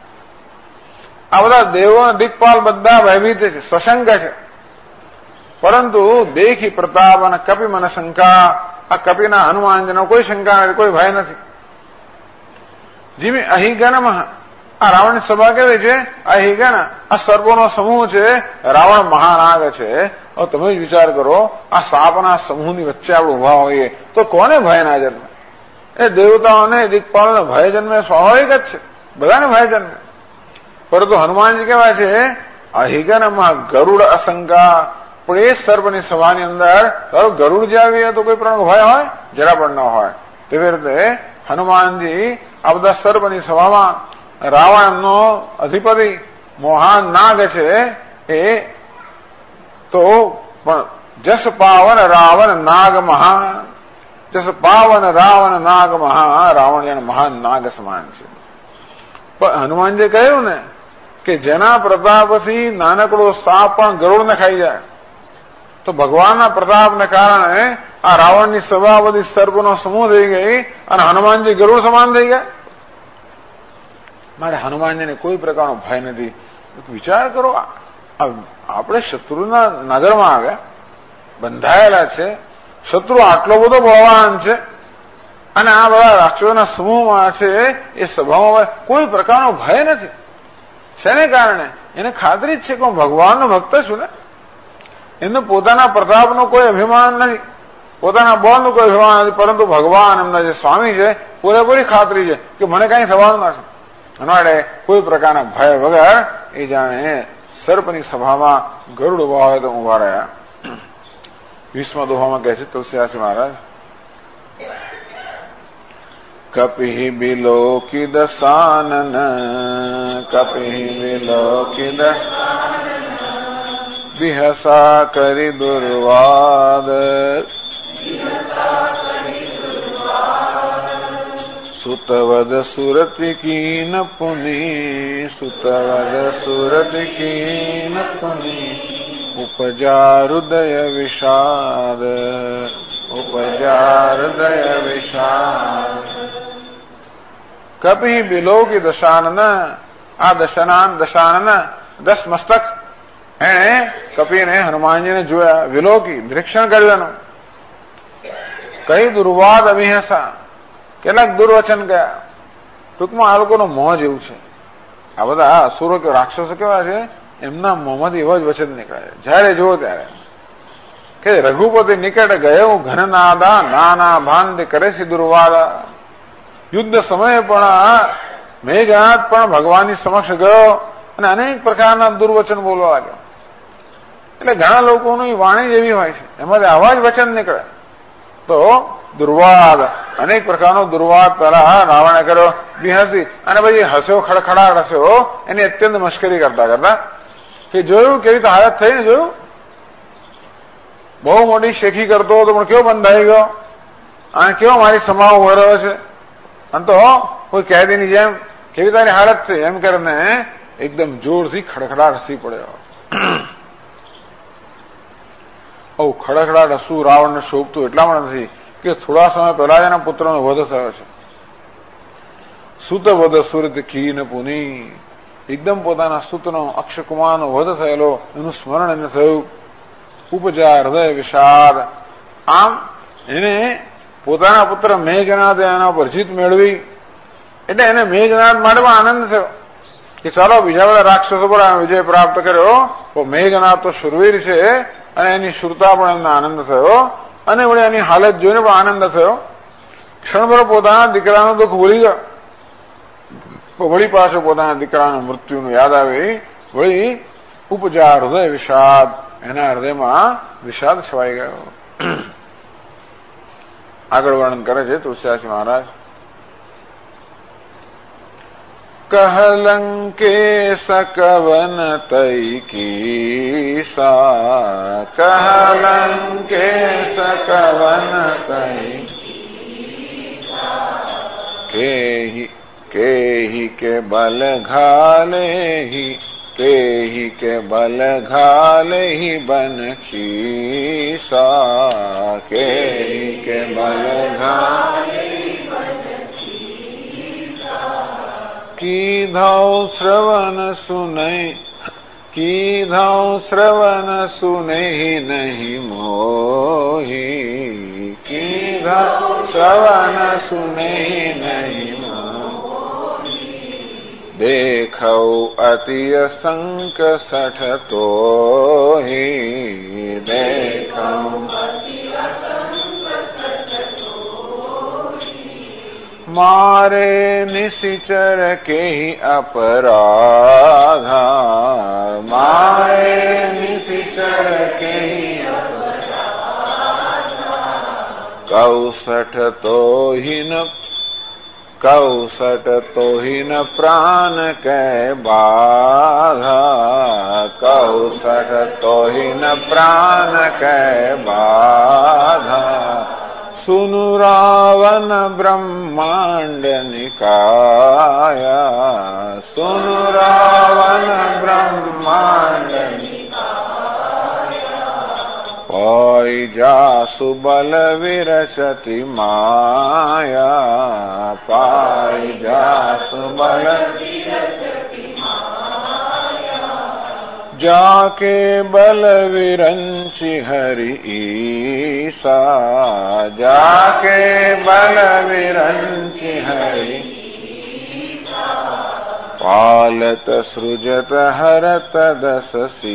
B: આ બધા દેવો દિક્પાલ બધા ભયભીત છે, સશંક છે. પરંતુ દેખી પ્રતાપ અને કપિ મન શંકા, આ કપિના હનુમાનજીનો કોઈ શંકા નથી, કોઈ ભય નથી. જીમી અહિગણમાં, આ રાવણની સભા કેવી છે, અહિગણ આ સર્પોનો સમૂહ છે, રાવણ મહાનાગ છે. હવે તમે જ વિચાર કરો, આ સાપના સમૂહની વચ્ચે આપણે ઉભા હોઈએ તો કોને ભય ના જન્મે? એ દેવતાઓને દિક્પાલોને ભય જન્મે સ્વાભાવિક જ છે, બધાને ભય જન્મે. પરંતુ હનુમાનજી કેવા છે, અહિગનમાં ગરુડ અશંકા. પણ એ સર્પની સભાની અંદર ગરુડ જે આવી તો કોઈ પ્રકારનો ભય હોય? જરા પણ ન હોય. તેવી રીતે હનુમાનજી આ બધા સર્પની સભામાં રાવણનો અધિપતિ મોહાન નાગ છે એ તો પણ જસ પાવન રાવણ નાગ મહા, જસ પાવન રાવણ નાગ મહા, રાવણ જેને મહાન નાગ સમાન છે. પણ હનુમાનજી કહ્યું ને કે જેના પ્રતાપથી નાનકડો સાપ પણ ગરુડને ખાઈ જાય, તો ભગવાનના પ્રતાપને કારણે આ રાવણની સભા બધી સર્પનો સમૂહ થઈ ગઈ અને હનુમાનજી ગરુડ સમાન થઈ ગયા. મારે હનુમાનજીને કોઈ પ્રકારનો ભય નથી. વિચાર કરો, આપણે શત્રુના નગરમાં આવ્યા, બંધાયેલા છે, શત્રુ આટલો બધો બળવાન છે અને આ બધા રાક્ષસોના સમૂહમાં છે, એ સભામાં કોઈ પ્રકારનો ભય નથી. શેને કારણે? એને ખાતરી જ છે કે હું ભગવાનનો ભક્ત છું ને. એમને પોતાના પ્રતાપનો કોઈ અભિમાન નથી, પોતાના બળનું કોઈ અભિમાન નથી, પરંતુ ભગવાન એમના જે સ્વામી છે પૂરેપૂરી ખાતરી છે કે મને કઈ થવાનું નથી. માટે કોઈ પ્રકારના ભય વગર એ જાણે સર્પની સભામાં ગરુડ ઉભા હોય તો ઉભા રહ્યા. 20મા દોહામાં કહે છે તુલસીદાસજી મહારાજ, કપિ બિલોકી દસાનન, કપિ બિલોકી દસાનન, વિહસા કરી દુર્વાદ, સુતવદ સુરતિ કીન પુની, સુતવદ સુરતિ કીન પુની, ઉપજા હૃદય વિષાદ, ઉપજા હૃદય વિષાદ. કપિ બિલોકી દશાનન, આ દશાનન 10 મસ્તક એણે કપિને હનુમાનજીને જોયા, વિલોકી નિરીક્ષણ કર્યું એનું. કઈ દુર્વાદ અભિહસા, કેટલાક દુર્વચન ગયા. ટૂંકમાં આ લોકોનો મોહ જેવું છે. આ બધા અસુરો કે રાક્ષસો કેવા છે, એમના મોંમાંથી એવા જ વચન નીકળે જયારે જુઓ ત્યારે કે રઘુપતિ નિકટ ગયો ઘન નાદા, નાના ભાંડ કરે છે દુર્વાદા. યુદ્ધ સમયે પણ મેઘનાદ પણ ભગવાનની સમક્ષ ગયો અને અનેક પ્રકારના દુર્વચન બોલવા લાગ્યો. એટલે ઘણા લોકોની વાણી એવી હોય છે, એમાંથી આવા જ વચન નીકળે. તો દુર્વાદ, અનેક પ્રકારનો દુર્વાદ પહેલા રાવણે કર્યો, બિહસી, અને પછી હસ્યો, ખડખડાટ હસ્યો, એની અત્યંત મશ્કરી કરતા કરતા કે જોયું કેવી રીતે હાલત થઈ ને, જોયું બહુ મોટી શેખી કરતો હતો પણ કેવો બંધાઈ ગયો, અને કેવો મારી સમાવ ઉભો રહ્યો છે, અને તો કોઈ કેદીની જેમ કેવી તારી હાલત છે એમ કરીને એકદમ જોરથી ખડખડાટ હસી પડ્યો. ખડખડાટ હસવું રાવણને શોભતું એટલા માટે નથી કે થોડા સમય પહેલા જ એના પુત્રનો વધ થયો છે. સુત વધ સુરત ખીન પુની, એકદમ પોતાના સુતનો અક્ષકુમારનો વધ થયેલો એનું સ્મરણ એને થયું. ઉપજા હૃદય વિષાદ, આમ એને પોતાના પુત્ર મેઘનાથે એના પર જીત મેળવી એટલે એને મેઘનાથ માટે પણ આનંદ થયો કે ચાલો બીજા બધા રાક્ષસો પર વિજય પ્રાપ્ત કર્યો, તો મેઘનાથ તો શુરવીર છે અને એની શુરતા પણ એમને આનંદ થયો અને વળી એની હાલત જોઈને પણ આનંદ થયો. ક્ષણભર પોતાના દીકરાનું દુઃખ ભૂલી ગયો. વળી પાછો પોતાના દીકરાના મૃત્યુનું યાદ આવી, વળી ઉપજા હૃદય વિષાદ, એના હૃદયમાં વિષાદ છવાઈ ગયો. આગળ વર્ણન કરે છે તુલસીદાસજી મહારાજ. કહલંકે સકવન તૈ કીસા, કહલંકે સકવન તૈ કેહી કે બલ ઘાલેહી, કેહી કે બલ ઘાલેહી બન ખીસા, કેહી કે બલ ઘાલેહી કીધૌ શ્રવણ સુનૈ, કીધૌ શ્રવણ સુનૈ નહીં મોહી, કીધૌ શ્રવણ સુનૈ નહીં મોહી, દેખૌ અતિય સંક સઠતોહી, દેખૌ મારે નિશિચર કેહી અપરાધા, મારે નિશિચર કેહી અપરાધા, કૌસઠ તોહિન, કૌસઠ તોહિન પ્રાણ કે બાધા, કૌસઠ તોહિન પ્રાણ કે બાધા, સુનુ રાવણ બ્રહ્માંડ નિકાયા, સુનુ રાવણ બ્રહ્માંડ નિકાયા, પાઈ જાસુ બલ વિરચતિ માયા, પાઈ જાસુ બલ વિરચતિ માયા, જાકે બલ વિરંચી હરિ ઈસા, જાકે બલ વિરંચી હરિ પાલત સૃજત હરત દસ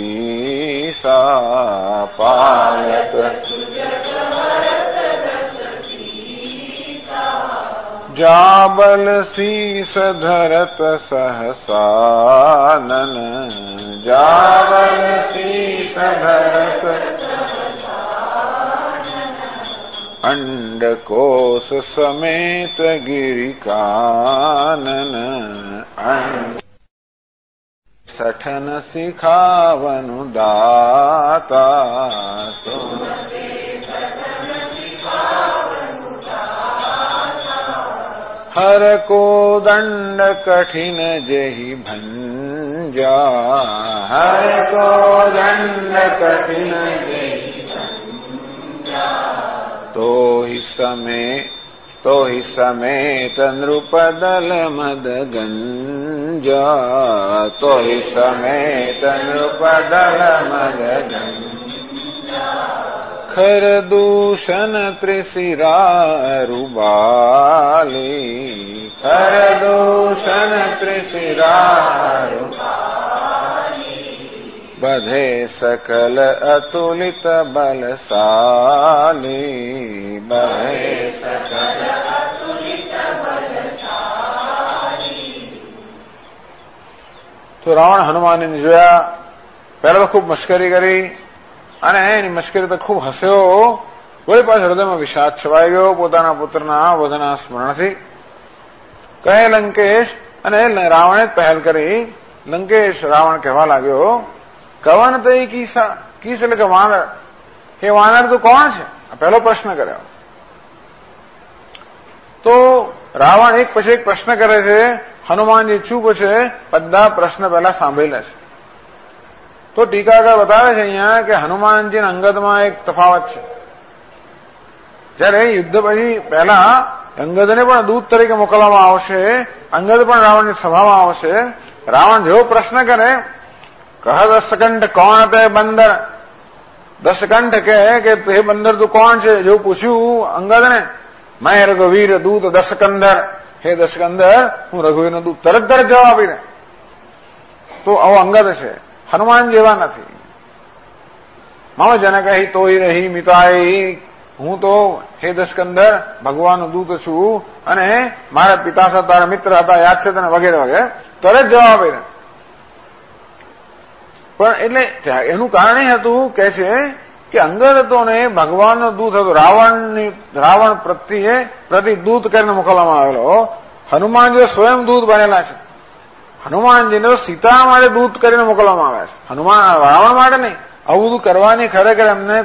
B: સીસા, પાલત સૃજત હરત દસ સીસા, જાબલ શીસ ધરત સહસાનન, જાબલ શીસ ધરત અંડકોશ સમેત ગિરિકાનન, સઠન શિખાવનુ દાતા, હર કો દંડ કઠિન જેહી ભંજા, હર કો દંડ કઠિન જેહી તો હિ સમેત નૃપદલ મદ ગંજા, તો હિ સમેત નૃપદલ મદ ગંજા, ખર દૂષણ ત્રિશિરા રૂબાલી, ખર દૂષણ ત્રિશિરા બધે સકલ અતુલિત બલશાલી, બધે સકલ અતુલિત બલશાલી, તો રાવણ હનુમાનને જોયા, પહેલા તો ખૂબ મશ્કરી કરી અને એની મશ્કરી તો ખૂબ હસ્યો. કોઈ પાછો હૃદયમાં વિષાદ છવાઈ ગયો પોતાના પુત્રના વધના સ્મરણથી. કહે લંકેશ, અને રાવણે જ પહેલ કરી. લંકેશ રાવણ કહેવા લાગ્યો, કવન તે કીસા, કીસ એટલે કે વાનર, કે વાનર તું કોણ છે? પહેલો પ્રશ્ન કર્યો. તો રાવણ એક પછી એક પ્રશ્ન કરે છે. હનુમાનજી ચૂપ છે, બધા પ્રશ્ન પહેલા સાંભળી લે છે. તો ટીકાકાર બતાવે છે અહીંયા કે હનુમાનજીના અંગદમાં એક તફાવત છે. જયારે યુદ્ધ પછી પહેલા અંગદને પણ દૂત તરીકે મોકલવામાં આવશે, અંગદ પણ રાવણની સભામાં આવશે. રાવણ જેવો પ્રશ્ન કરે, કહ દશકંઠ કોણ તે બંદર, દશકંઠ કે હે બંદર તું કોણ છે? જેવું પૂછ્યું અંગદને, મેં રઘુવીર દૂત દશકંદર, હે દશકંદર હું રઘુવીરનો દૂત, તરત જવાબ આપીને. તો આવો અંગદ છે, હનુમાન જેવા નથી. મમ જનક હિ તોય રહી મિતાઈ, હું તો હે દશકંદર ભગવાનનો દૂત છું અને મારા પિતા હતા, તારા મિત્ર હતા, યાદ છે તને, વગેરે વગેરે તરત જવાબ આપીને. પણ એટલે એનું કારણ એ હતું કે છે કે અંગદ હતો ને ભગવાનનો દૂત હતો, રાવણ પ્રતિ દૂત કરીને મોકલવામાં આવેલો. હનુમાનજી સ્વયં દૂત બનેલા છે. હનુમાનજીને સીતા માટે દૂત કરીને મોકલવામાં આવ્યા છે, રાવણ માટે નહીં. આવું બધું કરવાની ખરેખર એમને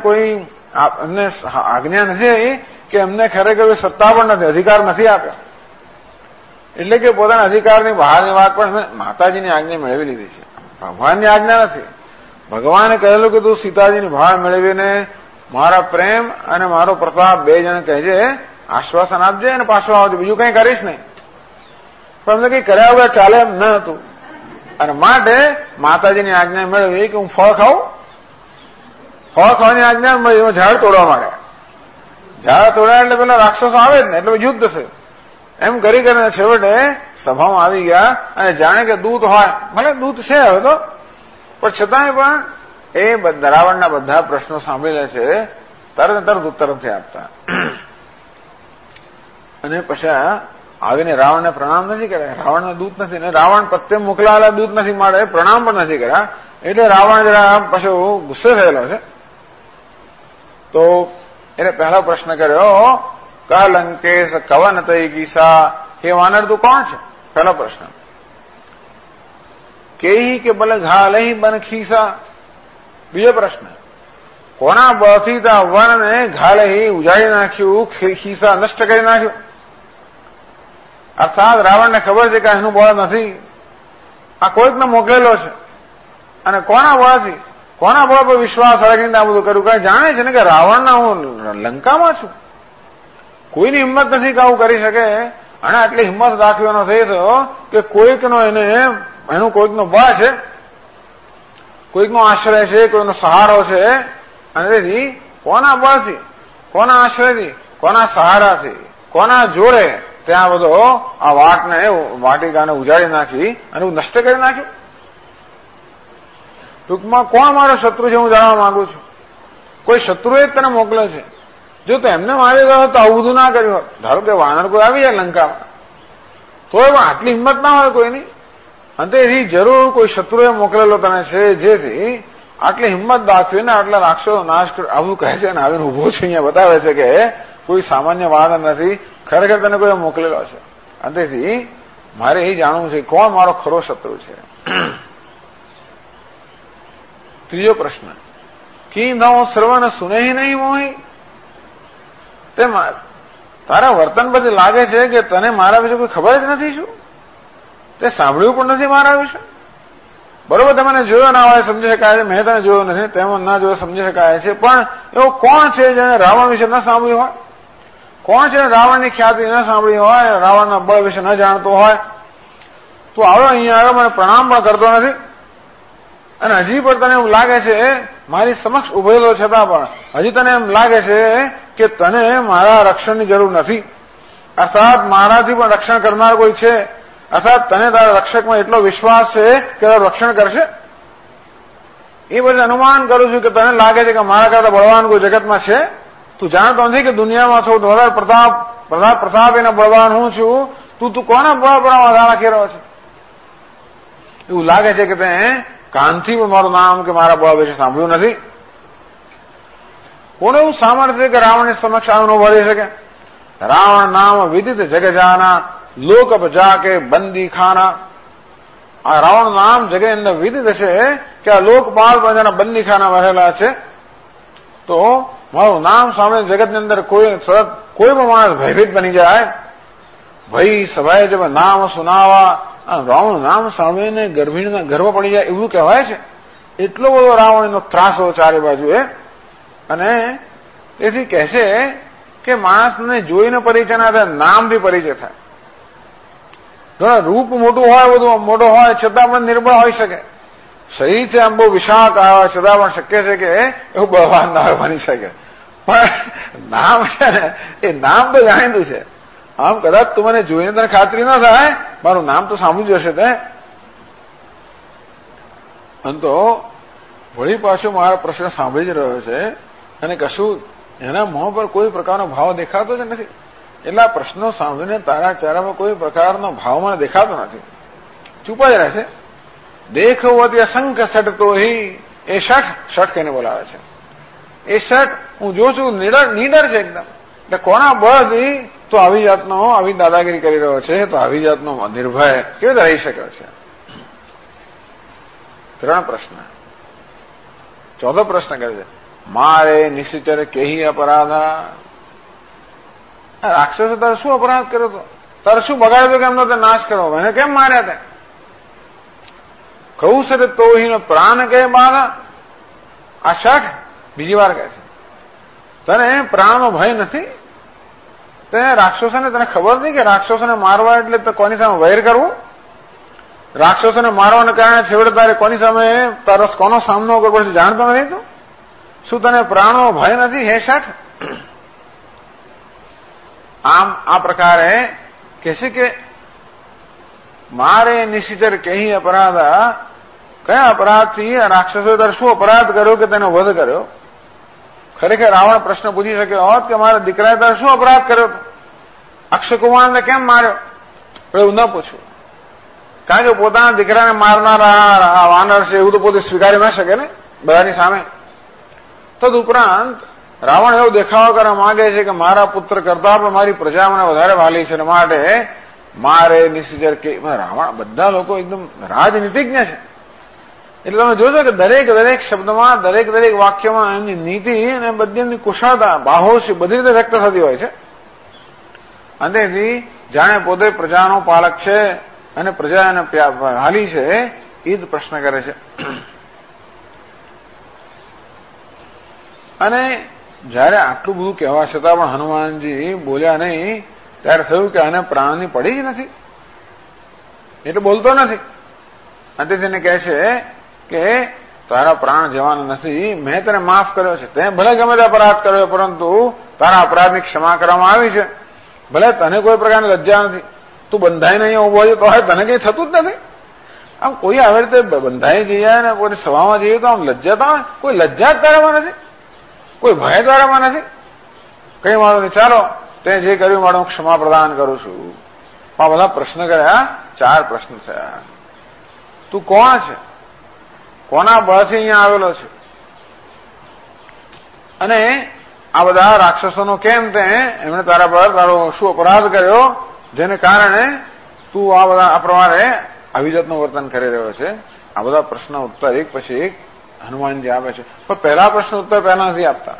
B: આજ્ઞા નથી કે એમને ખરેખર સત્તા પણ નથી, અધિકાર નથી આપ્યા. એટલે કે પોતાના અધિકારની બહારની વાત પણ માતાજીની આજ્ઞા મેળવી લીધી છે, ભગવાનની આજ્ઞા નથી. ભગવાને કહેલું કે તું સીતાજીની ભાળ મેળવીને મારા પ્રેમ અને મારો પ્રતાપ બે જણ કહેજે, આશ્વાસન આપજે અને પાછો આવજે, બીજું કંઈ કરીશ નહીં. પણ એમને કંઈ કર્યા વગર ચાલે એમ ન હતું. અને માટે માતાજીની આજ્ઞા મેળવી કે હું ફળ ખાઉં. ફળ ખાવાની આજ્ઞા મળી, એમાં ઝાડ તોડવા માંડ્યા. ઝાડ તોડ્યા એટલે પેલા રાક્ષસો આવે જ ને, એટલે યુદ્ધ થયું. એમ કરી કરીને છેવટે સભામાં આવી ગયા અને જાણે કે દૂત હોય, ભલે દૂત છે હવે તો, પણ છતાંય પણ એ રાવણના બધા પ્રશ્નો સાંભળી લે છે, તરત ઉત્તર નથી આપતા. અને પછી આવીને રાવણને પ્રણામ નથી કર્યા. રાવણના દૂત નથી ને રાવણ પ્રત્યે મોકલાયેલા દૂત નથી, માટે પ્રણામ પણ નથી કર્યા. એટલે રાવણ જરા પછી ગુસ્સે થયેલો છે. તો એને પહેલો પ્રશ્ન કર્યો, કહ લંકેશ કવન તઈ ગીસા, હે વાનર તું કોણ છે? પહેલો પ્રશ્ન. કેહી કે બલ ઘાલહી બન ખીસા. બીજો પ્રશ્ન, કોના બળથી તા વનને ઘાલહી ઉજાડી નાખ્યું, ખીસા નષ્ટ કરી નાખ્યું. અર્થાત રાવણને ખબર છે કે એનું બળ નથી, આ કોઈકને મોકલેલો છે. અને કોના બળથી, કોના બળ પર વિશ્વાસ રાખીને આ બધું કર્યું? કારણ જાણે છે ને કે રાવણના હું લંકામાં છું, કોઈની હિંમત નથી કે આવું કરી શકે. અને આટલી હિંમત દાખવવાનો થઈ થયો કે કોઈકનો એનું કોઈકનો બળ છે, કોઈકનો આશ્રય છે, કોઈનો સહારો છે. અને તેથી કોના બળથી, કોના આશ્રયથી, કોના સહારાથી, કોના જોડે ત્યાં બધો આ વાટિકાને ઉજાડી નાખી અને નષ્ટ કરી નાખ્યું. ટૂંકમાં કોણ મારો શત્રુ છે હું જાણવા માંગુ છું. કોઈ શત્રુએ જ તને મોકલે છે. જો તો એમને મારી ગયો તો આવું બધું ના કર્યું હોત. ધારો કે વાનર કોઈ આવી જાય લંકામાં, તો પણ આટલી હિંમત ના હોય કોઈની. અને તેથી જરૂર કોઈ શત્રુએ મોકલેલો તને છે, જેથી આટલી હિંમત દાખવીને આટલા રાક્ષસો નાશ કર્યો. આવું કહે છે અને આવીને ઉભો છે અહીંયા બતાવે છે કે કોઈ સામાન્ય વાત નથી, ખરેખર તને કોઈ મોકલેલો છે. અને તેથી મારે એ જાણવું છે કોણ મારો ખરો શત્રુ છે. ત્રીજો પ્રશ્ન, કી નવો શ્રવણ સુને નહીં મોહી. તારા વર્તન પછી લાગે છે કે તને મારા વિશે કોઈ ખબર જ નથી. શું તે સાંભળ્યું પણ નથી મારા વિશે? બરોબર, તમને જોયો ના હોય સમજી શકાય છે, મેં તને જોયો નથી, તેમાં ના જોયો સમજી શકાય છે. પણ એવો કોણ છે જેને રાવણ વિશે ન સાંભળ્યું હોય? કોણ છે રાવણની ખ્યાતિ ન સાંભળી હોય, રાવણના બળ વિશે ન જાણતો હોય? તું આવ્યો અહીંયા આવ્યો, મને પ્રણામ પણ કરતો નથી. અને હજી પણ તને એવું લાગે છે, મારી સમક્ષ ઉભેલો છતાં પણ હજી તને એમ લાગે છે કે તને મારા રક્ષણની જરૂર નથી. અર્થાત મારાથી પણ રક્ષણ કરનાર કોઈ છે. અર્થાત તને તારા રક્ષકમાં એટલો વિશ્વાસ છે કે તારું રક્ષણ કરશે. એ બધું અનુમાન કરું છું કે તને લાગે છે કે મારા કરતા બળવાન કોઈ જગતમાં છે. તું જાણતો નથી કે દુનિયામાં સૌથી વધારે પ્રતાપ એના બળવાન હું છું. તું કોના બળ પર આધાર રાખી રહ્યો છે? એવું લાગે છે કે તે કાનથી પણ મારું નામ કે મારા બળ વિશે સાંભળ્યું નથી. કોને એવું સામર્થ્ય કે રાવણની સમક્ષ આવીને ઉભા રહી શકે? રાવણ નામ વિદિત જગજાના લોક બજા કે બંદી ખાના. આ રાવણ નામ જગની અંદર વિદિત છે કે આ લોકપાલ પ્રજાના બંદી ખાના રહેલા છે. તો મારું નામ સાંભળીને જગતની અંદર કોઈ પણ માણસ ભયભીત બની જાય. ભય સભાએ જબ નામ સુનાવા, રાવણ નામ સાંભળીને ગર્ભીણીના ગર્ભ પડી જાય એવું કહેવાય છે. એટલો બધો રાવણનો ત્રાસો ચારે બાજુએ. અને તેથી કહેશે કે માણસને જોઈને પરિચય ના થાય, નામથી પરિચય થાય. ઘણા રૂપ મોટું હોય, બધું મોટો હોય, છતાં પણ નિર્બળ હોઈ શકે. શરીર છે આમ બહુ વિશાળ આવે, છતાં પણ શક્ય છે કે એવું બળવાન ના બની શકે. પણ નામ છે ને એ નામ તો જાણીતું છે. આમ કદાચ તું મને જોઈને તને ખાતરી ના થાય, મારું નામ તો સાંભળ્યું જશે તે. અને તો વળી પાછું મારા પ્રશ્ન સાંભળી જ રહ્યો છે અને કશું એના મોં પર કોઈ પ્રકારનો ભાવ દેખાતો જ નથી. એટલા પ્રશ્નો સાંભળીને તારા ચહેરામાં કોઈ પ્રકારનો ભાવ મને દેખાતો નથી, ચૂપ જ રહે છે. દેખવતી અસંખ્ય શઠ તો એ શઠ કહીને બોલાવે છે. એ શઠ હું જોઉં છું નીડર છે એકદમ. એટલે કોના બળથી તો આવી દાદાગીરી કરી રહ્યો છે, તો આવી જાતનો નિર્ભય કેવી રીતે રહી શક્યો છે? 3 પ્રશ્ન. ચોથો પ્રશ્ન કરે છે, મારે નિશ્ચર કેહી અપરાધા. રાક્ષસે તારે શું અપરાધ કર્યો હતો? તારે શું બગાડ્યો હતો કે એમનો તે નાશ કર્યો? એને કેમ માર્યા તે? કહું છે તો પ્રાણ કે બાધા. આ શઠ બીજી વાર કહે છે, તને પ્રાણનો ભય નથી? તે રાક્ષસોને તને ખબર નહીં કે રાક્ષસોને મારવા એટલે કોની સામે વૈર કરવું? રાક્ષસોને મારવાને કારણે છેવટે તારે કોની સામે તારો કોનો સામનો કરવો પડશે જાણતો નથી તું? શું તને પ્રાણનો ભય નથી હે શઠ? આમ આ પ્રકારે કહે છે કે મારે નિશ્ચર કહી અપરાધા. કયા અપરાધથી રાક્ષસોએ તારે શું અપરાધ કર્યો કે તેનો વધ કર્યો? ખરેખર રાવણ પ્રશ્ન પૂછી શક્યો હોત કે મારા દીકરાએ તારે શું અપરાધ કર્યો? અક્ષયકુમારને કેમ માર્યો? એવું ન પૂછ્યું. કારણ કે પોતાના દીકરાને મારનારા વાનર છે એવું તો પોતે સ્વીકારી ના શકે ને બધાની સામે. તદુપરાંત રાવણ એવો દેખાવો કરવા માંગે છે કે મારા પુત્ર કરતા પણ મારી પ્રજા મને વધારે વાલી છે, માટે મારે નિશ્ચર કે રાવણ બધા લોકો એકદમ રાજનીતિજ્ઞ છે. એટલે તમે જોશો કે દરેક શબ્દમાં દરેક વાક્યમાં એમની નીતિ અને બધી એમની કુશળતા બાહોશ બધી રીતે વ્યક્ત થતી હોય છે. અને તેથી જાણે પોતે પ્રજાનો પાલક છે અને પ્રજા એને હાલી છે એ જ પ્રશ્ન કરે છે. અને જયારે આટલું બધું કહેવા છતાં પણ હનુમાનજી બોલ્યા નહીં ત્યારે થયું કે આને પ્રાણની પડી જ નથી, એટલે બોલતો નથી. અને તેથી એને કહે છે કે તારા પ્રાણ જવાના નથી, મેં તને માફ કર્યો છે. તે ભલે ગમે તે અપરાધ કર્યો, પરંતુ તારા અપરાધની ક્ષમા કરવામાં આવી છે. ભલે તને કોઈ પ્રકારની લજ્જા નથી, તું બંધાઈને અહીંયા ઉભો છે તો તને કઈ થતું જ નથી. આમ કોઈ આવી રીતે બંધાઈ જઈએ ને કોઈ સભામાં જઈએ તો આમ લજ્જા તો કોઈ લજ્જા જ તારામાં નથી, કોઈ ભય તારામાં નથી. કઈ વાંધો નહીં, ચાલો તે જે કર્યું મારું ક્ષમા પ્રદાન કરું છું. આ બધા પ્રશ્ન કર્યા, 4 પ્રશ્ન થયા. તું કોણ છે? કોના બળથી અહીંયા આવેલો છે? અને આ બધા રાક્ષસોનો કેમ તે એમણે તારા પર તારો શું અપરાધ કર્યો જેને કારણે તું આ પ્રમાણે આવી જાતનું વર્તન કરી રહ્યો છે? આ બધા પ્રશ્ન ઉત્તર એક પછી એક હનુમાનજી આપે છે. પણ પહેલા પ્રશ્ન ઉત્તર પહેલા નથી આપતા.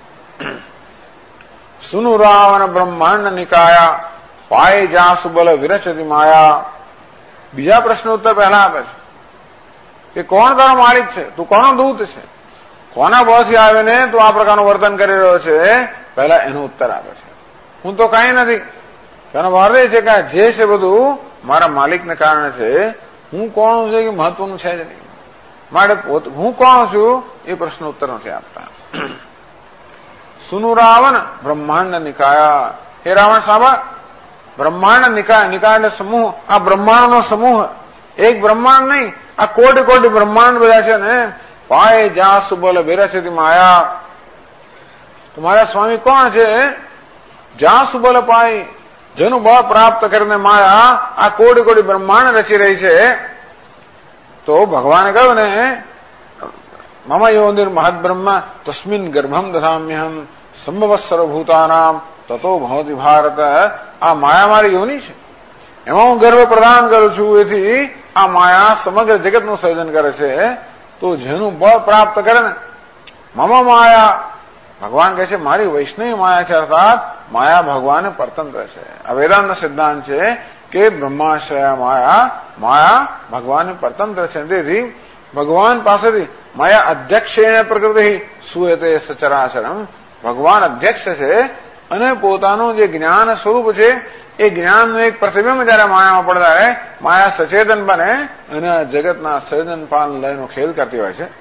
B: સુનુ રાવણ બ્રહ્માંડ નિકાયા પાય જાસુ બલ વિરચતી માયા. બીજા પ્રશ્ન ઉત્તર પહેલા આપે છે કે કોણ તારો માલિક છે? તું કોનો દૂત છે? કોના બળથી આવીને તું આ પ્રકારનું વર્તન કરી રહ્યો છે? પહેલા એનો ઉત્તર આપે છે. હું તો કઈ નથી. તેનો ભાર એ છે કે જે છે બધું મારા માલિકને કારણે છે. હું કોણ છે કે મહત્વનું છે જ નહીં. માટે હું કોણ છું એ પ્રશ્ન ઉત્તર નથી આપતા. સુનુ રાવણ બ્રહ્માંડ નિકાયા. હે રાવણ સાંભળ, બ્રહ્માંડ નિકાય. નિકાય એટલે સમૂહ. આ બ્રહ્માંડનો સમૂહ, એક બ્રહ્માંડ નહીં, આ કોટી કોટી બ્રહ્માંડ બધા છે ને. પાય જા સુબલ વિરચતી માયા. તમારા સ્વામી કોણ છે? જા સુબલ પાય, જેનું બળ પ્રાપ્ત કરીને માયા આ કોટી કોટી બ્રહ્માંડ રચી રહી છે. તો ભગવાને કહ્યું ને, મમ યોનિર મહદ્બ્રહ્મ તસ્મિન ગર્ભમ દધામ્યહમ સંભવ સર્વભૂતાનામ તતો ભવતિ ભારત. આ માયા મારી યોની છે, એમાં હું ગર્ભ પ્રદાન કરું છું. એથી આ માયા સમગ્ર જગતનું સર્જન કરે છે. તો જેનું બળ પ્રાપ્ત કરે ને, મમ માયા, ભગવાન કહે છે મારી વૈષ્ણવી માયા છે, અર્થાત માયા ભગવાન પરતંત્ર છે. આ વેદાંત સિદ્ધાંત છે કે બ્રહ્માશ્રય માયા ભગવાન પરતંત્ર છે. તેથી ભગવાન પાસેથી માયા અધ્યક્ષેણ પ્રકૃતિ સુયતે સચરાચરમ. ભગવાન અધ્યક્ષ છે અને પોતાનું જે જ્ઞાન સ્વરૂપ છે એ જ્ઞાનનું એક પ્રતિબિંબ જયારે માયામાં પડતા રહે, માયા સચેતન બને અને જગતના સર્જન પાલન લયનો ખેલ કરતી હોય છે.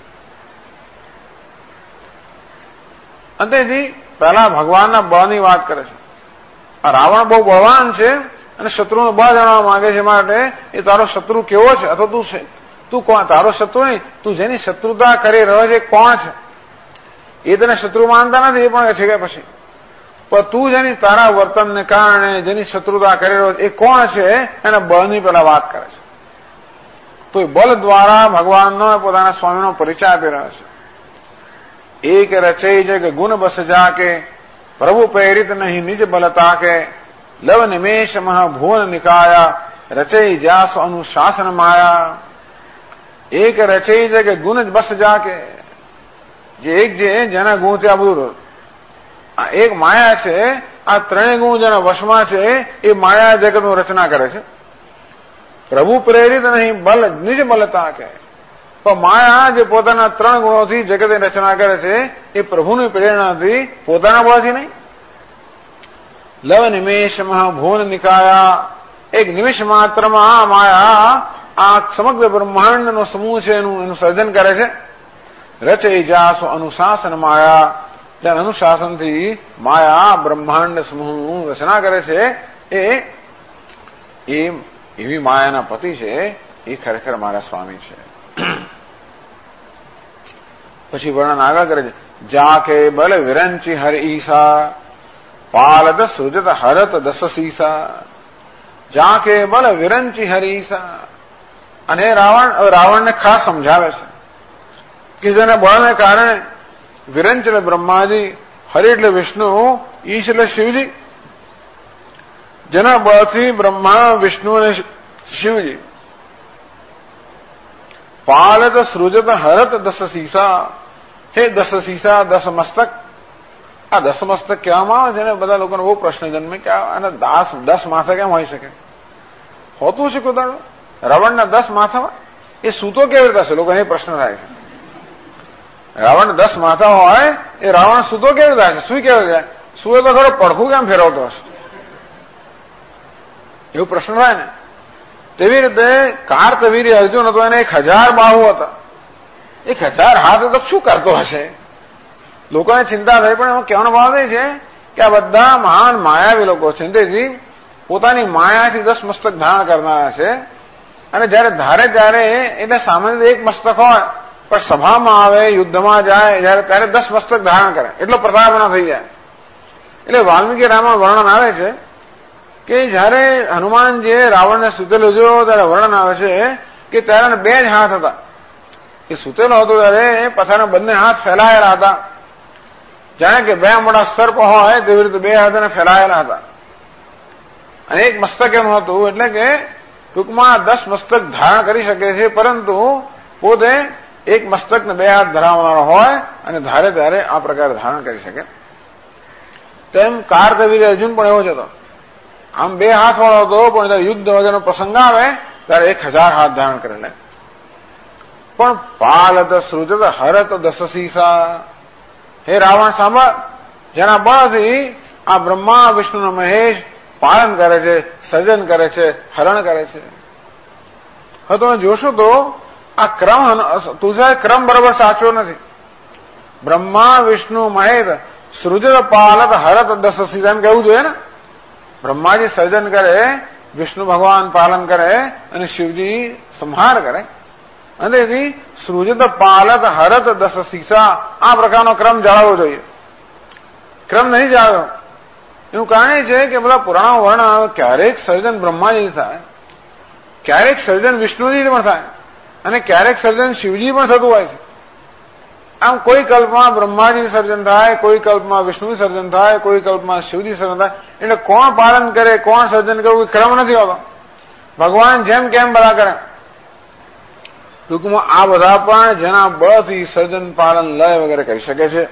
B: અંતેથી પહેલા ભગવાનના બળની વાત કરે છે. આ રાવણ બહુ બળવાન છે અને શત્રુનું બળ જાણવા માંગે છે. માટે એ તારો શત્રુ કેવો છે, અથવા તું છે, તું કોણ, તારો શત્રુ નહીં, તું જેની શત્રુતા કરી રહ્યો છે કોણ છે. એ તને શત્રુ માનતા નથી, એ પણ છે કે પછી પણ તું જેની તારા વર્તનને કારણે જેની શત્રુતા કરી રહ્યો છે એ કોણ છે, એના બળની પેલા વાત કરે છે. તો એ બળ દ્વારા ભગવાનનો પોતાના સ્વામીનો પરિચય આપી રહ્યો છે. એક રચે છે કે ગુણ બસ જાકે પ્રભુ પ્રેરિત નહીં નિજ બલતા કે લવ નિમેશ મહ ભુવન નિકાયા રચે જાસ અનુશાસન માયા. એક રચે છે કે ગુણ બસ જાકે, જે એક જે જેના ગુણ ત્યાં બધું, આ એક માયા છે. આ ત્રણેય ગુણ જેના વશમાં છે એ માયા જગતનું રચના કરે છે. પ્રભુ પ્રેરિત નહીં બલ નિજ બલતા કે, પણ માયા જે પોતાના ત્રણ ગુણોથી જગતની રચના કરે છે એ પ્રભુની પ્રેરણાથી, પોતાના બળથી નહીં. લવ નિમેષમાં ભુવન નિકાયા, એક નિમિષ માત્રમાં આ માયા આ સમગ્ર બ્રહ્માંડનો સમૂહ છે એનું સર્જન કરે છે. રચે જાસો અનુશાસન માયા, જેના અનુશાસનથી માયા બ્રહ્માંડ સમૂહનું રચના કરે છે. એ એવી માયાના પતિ છે, એ ખરેખર મારા સ્વામી છે. પછી વર્ણન આગળ કરે છે. જાકે બલ વિરંચી હર ઈસા પાલત સૃજત હરત દસ સીસા. જાકે બલ વિરંચી હર ઈસા. અને રાવણને ખાસ સમજાવે છે કે જેના બળને કારણે વિરંચ એટલે બ્રહ્માજી, હરિ એટલે વિષ્ણુ, ઈશ એટલે શિવજી, જેના બળથી બ્રહ્મા, વિષ્ણુ અને શિવજી પાલત સૃજત હરત દસ સીસા. હે દસ સીસા, દસ મસ્તક. આ દસ મસ્તક કહેવામાં આવે છે ને, બધા લોકોને બહુ પ્રશ્ન જન્મે કે આને 10 માથા કેમ હોઈ શકે? હોતું છે કોદાડો રાવણના 10 માથામાં? એ સૂતો કેવી રીતે હશે? લોકોને પ્રશ્ન થાય છે. રાવણ 10 માથા હોય એ રાવણ સૂતો કેવી રીતે હશે? સુઈ કેવી જાય? સુએ તો ખરો, પડખું કેમ ફેરવતો હશે? એવું પ્રશ્ન થાય ને. તેવી રીતે કાર્તવીર અર્જુન હતો, એને 1000 બાહુ હતા. 1000 હાથ તો શું કરતો હશે? લોકોને ચિંતા થઈ. પણ એમાં કહેવાનો ભાવ એ છે કે આ બધા મહાન માયાવી લોકો છે. તેથી પોતાની માયાથી 10 મસ્તક ધારણ કરનારા છે. અને જયારે ધારે ત્યારે એટલે સામાન્ય એક મસ્તક હોય, પણ સભામાં આવે, યુદ્ધમાં જાય જયારે ત્યારે 10 મસ્તક ધારણ કરે, એટલો પ્રતાપ એનો થઈ જાય. એટલે વાલ્મીકી રામાયણ વર્ણન આવે છે કે જયારે હનુમાનજીએ રાવણને સૂતેલો જોયો ત્યારે વર્ણન આવે છે કે ત્યારે 2 જ હાથ હતા. એ સૂતેલો હતો ત્યારે પછાના બંને હાથ ફેલાયેલા હતા, જાણે કે 2 મોટા સર્પ હોય તેવી રીતે 2 હાથ એને ફેલાયેલા હતા. અને એક મસ્તક એનું હતું, એટલે કે ટૂંકમાં 10 મસ્તક ધારણ કરી શકે છે, પરંતુ પોતે એક મસ્તકને 2 હાથ ધરાવનારો હોય અને ધારે ત્યારે આ પ્રકારે ધારણ કરી શકે. તેમ કાર્તવીર અર્જુન પણ એવો જ હતો. આમ 2 હાથ વાળો હતો, પણ જયારે યુદ્ધ વગેરેનો પ્રસંગ આવે ત્યારે 1000 હાથ ધારણ કરે. પણ પાલત સૃજત હરત દસ સીસા. હે રાવણ સાંભળ, જેના બળથી આ બ્રહ્મા, વિષ્ણુ અને મહેશ પાલન કરે છે, સર્જન કરે છે, હરણ કરે છે. હવે તમે જોશો તો આ ક્રમ બરોબર સાચો નથી. બ્રહ્મા, વિષ્ણુ, મહેશ સૃજત પાલત હરત દસ સીસા એમ કહેવું જોઈએ ને. બ્રહ્માજી સર્જન કરે, વિષ્ણુ ભગવાન પાલન કરે અને શિવજી સંહાર કરે. અને તેથી સૃજત પાલત હરત દસ સીસા આ પ્રકારનો ક્રમ જાળવવો જોઈએ. ક્રમ નહીં જાળવ્યો એનું કારણ એ છે કે બધા પુરાણો વર્ણન આવે, ક્યારેક સર્જન બ્રહ્માજી થાય, ક્યારેક સર્જન વિષ્ણુજી પણ થાય. અને ક્યારેક સર્જન શિવજી પણ થતું હોય છે. આમ કોઈ કલ્પમાં બ્રહ્માજી સર્જન થાય, કોઈ કલ્પમાં વિષ્ણુ સર્જન થાય, કોઈ કલ્પમાં શિવજી સર્જન થાય. એટલે કોણ પાલન કરે, કોણ સર્જન કરે, ક્રમ નથી હોતો. ભગવાન જેમ કેમ બધા કરે. ટૂંકમાં આ બધા પણ જેના બળથી સર્જન પાલન લય વગેરે કરી શકે છે.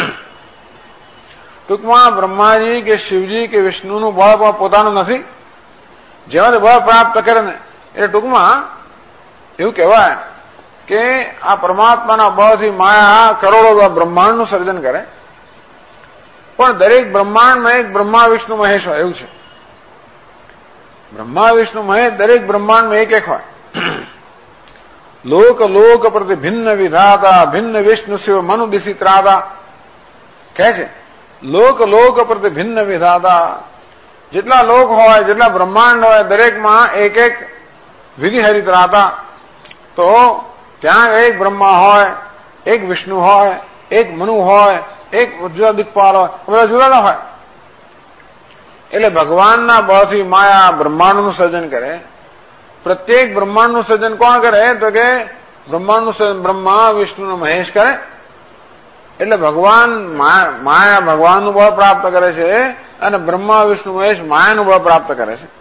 B: ટૂંકમાં બ્રહ્માજી કે શિવજી કે વિષ્ણુનું બળ પણ પોતાનું નથી. જેમાંથી બળ પ્રાપ્ત કરે ને એટલે ટૂંકમાં એવું કહેવાય કે આ પરમાત્માના બળથી માયા કરોડો બ્રહ્માંડનું સર્જન કરે. પણ દરેક બ્રહ્માંડમાં એક બ્રહ્મા વિષ્ણુ મહેશ હોય એવું છે. બ્રહ્મા વિષ્ણુ મહેશ દરેક બ્રહ્માંડમાં એક એક હોય. લોક લોક પ્રતિ ભિન્ન વિધાતા ભિન્ન વિષ્ણુ શિવ મનુ દિશી ત્રાતા કહે છે. લોક લોક પ્રતિ ભિન્ન વિધાતા, જેટલા લોક હોય, જેટલા બ્રહ્માંડ હોય, દરેકમાં એક એક વિધિ હરિત રાતા. તો ત્યાં એક બ્રહ્મા હોય, એક વિષ્ણુ હોય, એક મનુ હોય, એક જુદા દિક્પાલ હોય, બધા જુદા હોય. એટલે ભગવાનના બળથી માયા બ્રહ્માંડનું સર્જન કરે. પ્રત્યેક બ્રહ્માંડનું સર્જન કોણ કરે તો કે બ્રહ્માંડનું સર્જન બ્રહ્મા વિષ્ણુ મહેશ કરે. એટલે ભગવાન માયા ભગવાનનું બળ પ્રાપ્ત કરે છે અને બ્રહ્મા વિષ્ણુ મહેશ માયાનું બળ પ્રાપ્ત કરે છે.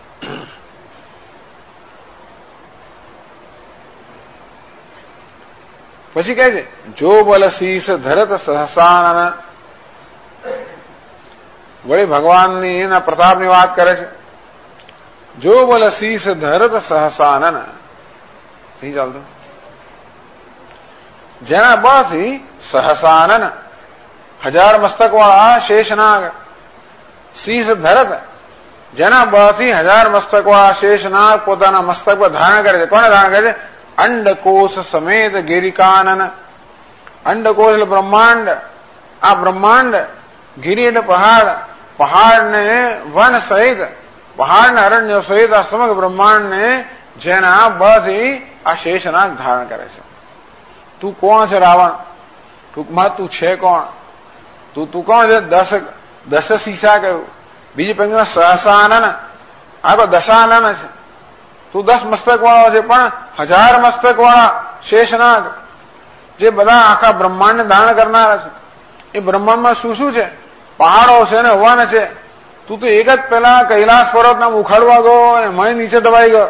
B: પછી કહે છે જો બલ શીશ ધરત સહસાનન. વળી ભગવાનની એના પ્રતાપની વાત કરે છે. જો બલ શીશ ધરત સહસાનન નહીં ચાલતું. જેના બળથી સહસાનન 1000 મસ્તક વાળા શેષનાગ. શીશ ધરત જેના બળથી 1000 મસ્તક વાળા શેષનાગ પોતાના મસ્તક પર ધારણ કરે છે. કોને ધારણ કરે છે? અંડકોશ સમેત ગિરિકાનન. અંડકોશ એટલે બ્રહ્માંડ. આ બ્રહ્માંડ ગિરી એટલે પહાડ, પહાડને વન સહિત, પહાડના અરણ્ય સહિત આ સમગ્ર બ્રહ્માંડને જેના બળથી આ શેષનાગ ધારણ કરે છે. તું કોણ છે રાવણ? ટૂંકમાં તું છે કોણ? તું કોણ છે? 10 શીશા કહ્યું. બીજી પંક્તિમાં સહસાનન. આ તો દશાનન છે. તું 10 મસ્તક વાળો છે, પણ 1000 મસ્તક વાળા શેષનાગ જે બધા આખા બ્રહ્માંડને ધારણ કરનારા છે. એ બ્રહ્માંડમાં શું શું છે? પહાડો છે ને વન છે. તું તો એક જ પેલા કૈલાસ પર્વતના ઉખાડવા ગયો અને મય નીચે દબાઈ ગયો.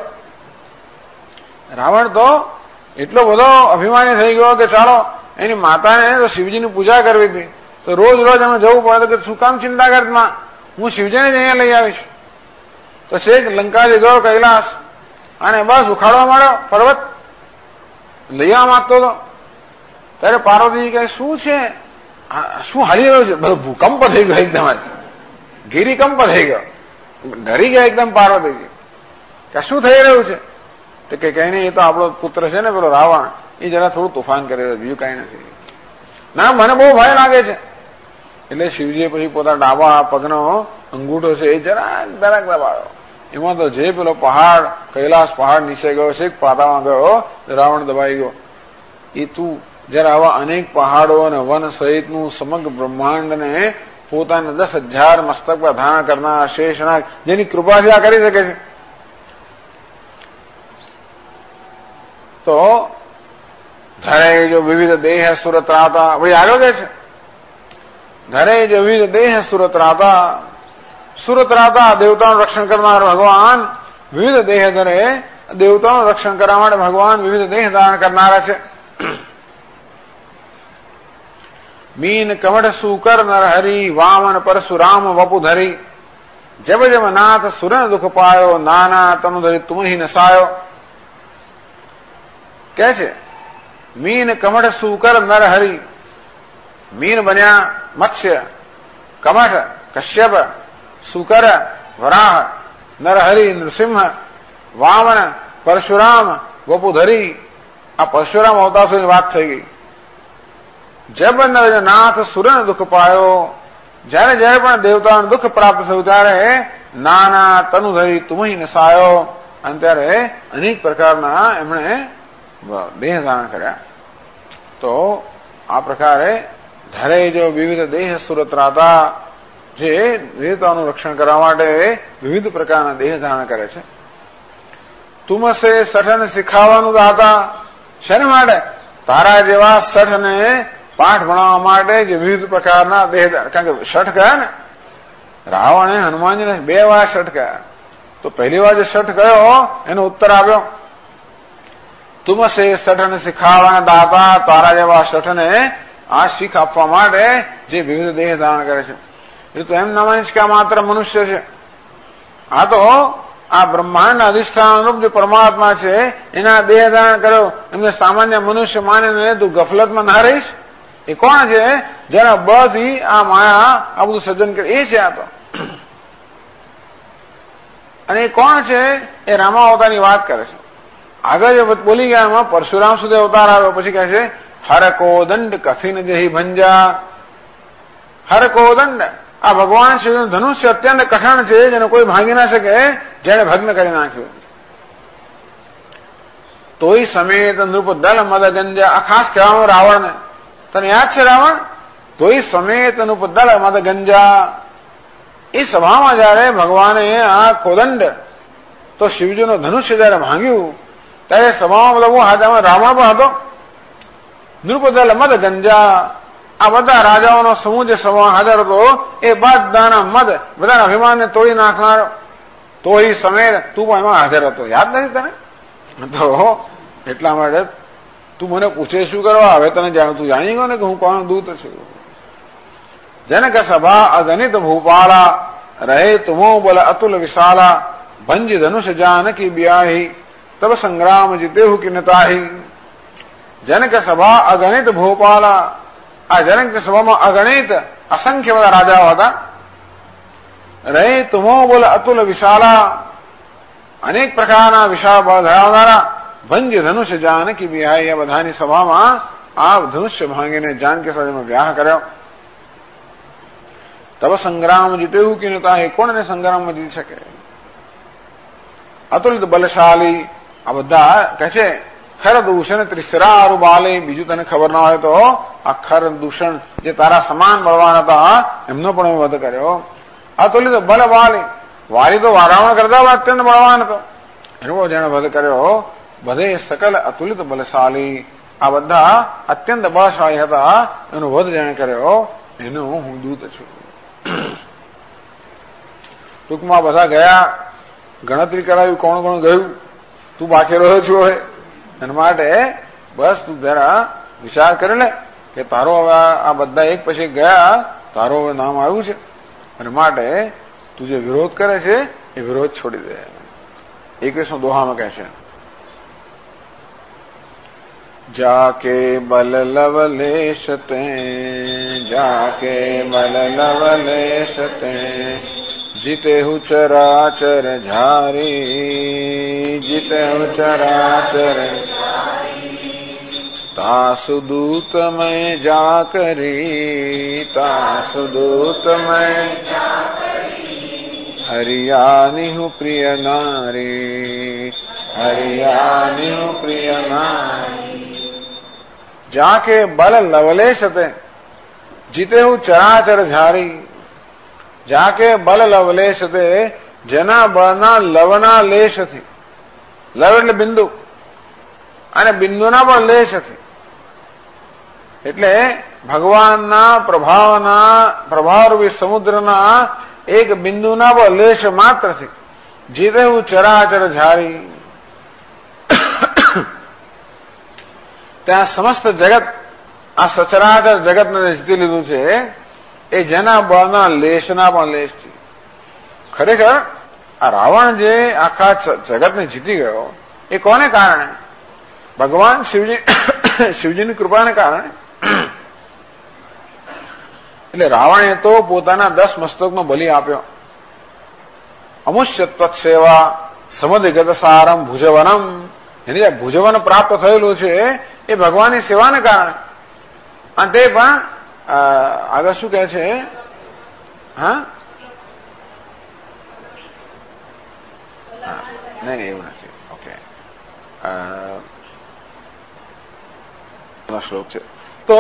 B: રાવણ તો એટલો બધો અભિમાની થઈ ગયો કે ચાલો એની માતાને તો શિવજીની પૂજા કરવી હતી, તો રોજ રોજ અમે જવું પડે કે શું કામ ચિંતા કરતમાં, હું શિવજીને જ અહીંયા લઈ આવીશ. તો શેખ લંકાથી ગયો કૈલાસ અને બસ ઉખાડવા માંડ્યો પર્વત, લઈ આવવા માંગતો હતો. ત્યારે પાર્વતીજી કહે શું છે, શું હાલી રહ્યું છે? બધો ભૂકંપ થઈ ગયો, એકદમ ગિરિકંપ થઈ ગયો, ડરી ગયા એકદમ પાર્વતીજી કે શું થઈ રહ્યું છે? તો કે કઈ નહીં, એ તો આપણો પુત્ર છે ને પેલો રાવણ, એ જરા થોડું તોફાન કરી રહ્યો, બીજું કઈ નથી. ના મને બહુ ભય લાગે છે. એટલે શિવજીએ પછી પોતાના ડાબા પગનો અંગૂઠો છે એ જરાક દબાયો. એમાં તો જે પેલો પહાડ કૈલાસ પહાડ નીચે ગયો છે, પાતામાં ગયો, રાવણ દબાઈ ગયો. એ તું જરા આવા અનેક પહાડો અને વન સહિતનું સમગ્ર બ્રહ્માંડને પોતાના 10,000 મસ્તક પર ધારણ કરનાર શેષનાગ જેની કૃપાથી આ કરી શકે છે. તો ધરે જો વિવિધ દેહ સુરત રાતા, ભાઈ આગળ કહે છે ધરે જો વિવિધ દેહ સુરત રાતા. સુરત રાતા દેવતાનું રક્ષણ કરનાર ભગવાન વિવિધ દેહ ધરે. દેવતાનું રક્ષણ કરવા માટે ભગવાન વિવિધ દેહ ધારણ કરનારા છે. મીન કમઠ સુકર નર હરી વામન પરશુરામ વપુધરી. જબ જબ નાથ સુરન દુઃખ પાયો નાના તનુ ધરી તુમ હિ નસાયો. કે છે મીન કમઠ સુકર નર હરી. મીન બન્યા મત્સ્ય, કમઠ કશ્યપ, સુકર વરાહ, નરહરિ નૃસિંહ, વામન પરશુરામ વપુધરી. આ પરશુરામ અવતાર સુધીની વાત થઈ ગઈ. જબ નાથ સુરન દુઃખ પાયો. જયારે જયારે પણ દેવતાઓને દુઃખ પ્રાપ્ત થયું ત્યારે નાના તનુધરી તુમહી નસાયો. અને ત્યારે અનેક પ્રકારના એમણે દેહ ધારણ કર્યા. તો આ પ્રકારે ધરે જો વિવિધ દેહ સુરત રાતા, જે દેવતાઓનું રક્ષણ કરવા માટે વિવિધ પ્રકારના દેહ ધારણ કરે છે. તુમસે સઠન શીખાવાનું દાતા. શેના માટે? તારા જેવા શઠને પાઠ ભણાવવા માટે જે વિવિધ પ્રકારના દેહ, કારણ કે શઠ ગયા ને રાવણે હનુમાનજીને 2 વાર શઠ ગયા. તો પહેલી વાર જે શઠ ગયો એનો ઉત્તર આવ્યો, તુમસે શઠને શીખાવાના દાતા, તારા જેવા શઠને આ શીખ આપવા માટે જે વિવિધ દેહ ધારણ કરે છે. એ તો એમ ના માનીશ કે આ માત્ર મનુષ્ય છે. આ તો આ બ્રહ્માંડ અધિષ્ઠાન રૂપ જે પરમાત્મા છે એના દેહ ધારણ કર્યો. એમને સામાન્ય મનુષ્ય માનીને તું ગફલતમાં ના રહીશ. એ કોણ છે? જેના બળથી આ માયા આ બધું સર્જન કરે એ છે. આ તો અને એ કોણ છે? એ રામાવતારની વાત કરે છે. આગળ જે બોલી ગયા એમાં પરશુરામ સુધી અવતાર આવ્યો, પછી કહે છે હરકો દંડ કથિન જહી ભંજા. હરકો દંડ, આ ભગવાન શ્રીનું ધનુષ્ય અત્યંત કઠણ છે, જેને કોઈ ભાંગી ના શકે, જેને ભગ્ન કરી નાખ્યું. તોય સમેત નૃપ દલ મદ ગંજા. આ ખાસ કહેવાનું રાવણને, તને યાદ છે રાવણ? તોય સમેત નૃપ દલ મદ ગંજા. એ સભામાં જયારે ભગવાને આ કોદંડ તો શિવજીનું ધનુષ્ય જયારે ભાંગ્યું ત્યારે સભામાં બધા હાથમાં રાવણ પણ હતો. નૃપદલ મદ ગંજા, આ બધા રાજાઓનો સમૂહ જે સભા હાજર હતો એ બધાના મદ, બધાના અભિમાનને તોડી નાખનાર. તો એ સમય તું પણ એમાં હાજર હતો, યાદ નથી તને? તો એટલા માટે તું મને પૂછે શું કરવા? હવે તને જાણ, તું જાણી ગયો ને કે હું કોનો દૂત છું. જનક સભા અગણિત ભૂપાલા, રહે તુમો બલ અતુલ વિશાલા. ભંજ ધનુષ જાનકી બ્યાહી, તબ સંગ્રામ જીતેહુ કિનતાહી. જનક સભા અગણિત ભૂપાલા, આ જનક સભામાં અગણિત અસંખ્ય બધા રાજાઓ હતા. રહે તુમો બોલ અતુલ વિશાલા, અનેક પ્રકારના વિશાળ બળ ધરાવનારા. ભંજ ધનુષ જાનકી બ્યાહી, આ બધાની સભામાં આ ધનુષ્ય ભાંગીને જાનકી સાથે વ્યાહ કર્યો. તબ સંગ્રામ જીતેવું કે નતા, કોણને સંગ્રામમાં જીતી શકે? અતુલિત બલશાલી, આ બધા કહે છે ખર દૂષણ ત્રિસરારુ બાલે. બીજું તને ખબર ના હોય તો આ ખર દૂષણ જે તારા સમાન બળવાન હતા એમનો પણ વધ કર્યો. અતુલિત બલ વાલી, વાલી તો રાવણ કરતા અત્યંત બળવાન હતો, એનો જેને વધ કર્યો. બધે સકલ અતુલિત બલશાલી, આ બધા અત્યંત બળશાળી હતા, એનો વધ જેને કર્યો એનો હું દૂત છું. ટૂંકમાં બધા ગયા, ગણતરી કરાવી કોણ કોણ ગયું, તું બાકી રહ્યો છું હવે. એના માટે બસ તું જરા વિચાર કરી લે કે તારો હવે આ બધા એક પછી ગયા, તારો હવે નામ આવ્યું છે. અને માટે તું જે વિરોધ કરે છે એ વિરોધ છોડી દે. 21મો દોહામાં કહે છે જાકે બલ લવલેશ તે, જાકે બલ લવલેશ તે. જીતેહુ ચરાચર ઝારી, જીતેહુ ચરાચર. તાસુ દૂત મેં જા કરી, તાસુ દૂત મેં હરિયાની હું પ્રિય નારી, હરિયાની હું પ્રિય નારી. જાકે બલ લવલેશ તે, જીતેહુ ચરાચર ઝારી. જાકે બલ લવલેશ તે, જેના બળના લવના લેશથી, લવ એટલે બિંદુ, અને બિંદુના પણ લેશથી, એટલે ભગવાનના પ્રભાવરૂપી સમુદ્રના એક બિંદુના પણ લેશ માત્રથી જીતેહુ ચરાચર ઝારી. ત્યાં સમસ્ત જગત, આ સચરાચર જગતને જીતી લીધું છે એ જેના બળના લેશના પણ લેશથી. ખરેખર આ રાવણ જે આખા જગતને જીતી ગયો એ કોને કારણે? ભગવાન શિવજીની કૃપાને કારણે. એટલે રાવણે તો પોતાના 10 મસ્તકનો બલિ આપ્યો. અમુષ્ય તત્સેવા સમધિગત સારમ ભુજવનમ, એની જે ભુજવન પ્રાપ્ત થયેલું છે એ ભગવાનની સેવાને કારણે. અને તે પણ આગળ શું કહે છે? હા, નહીં એવું નથી. ઓકે, શ્લોક છે. તો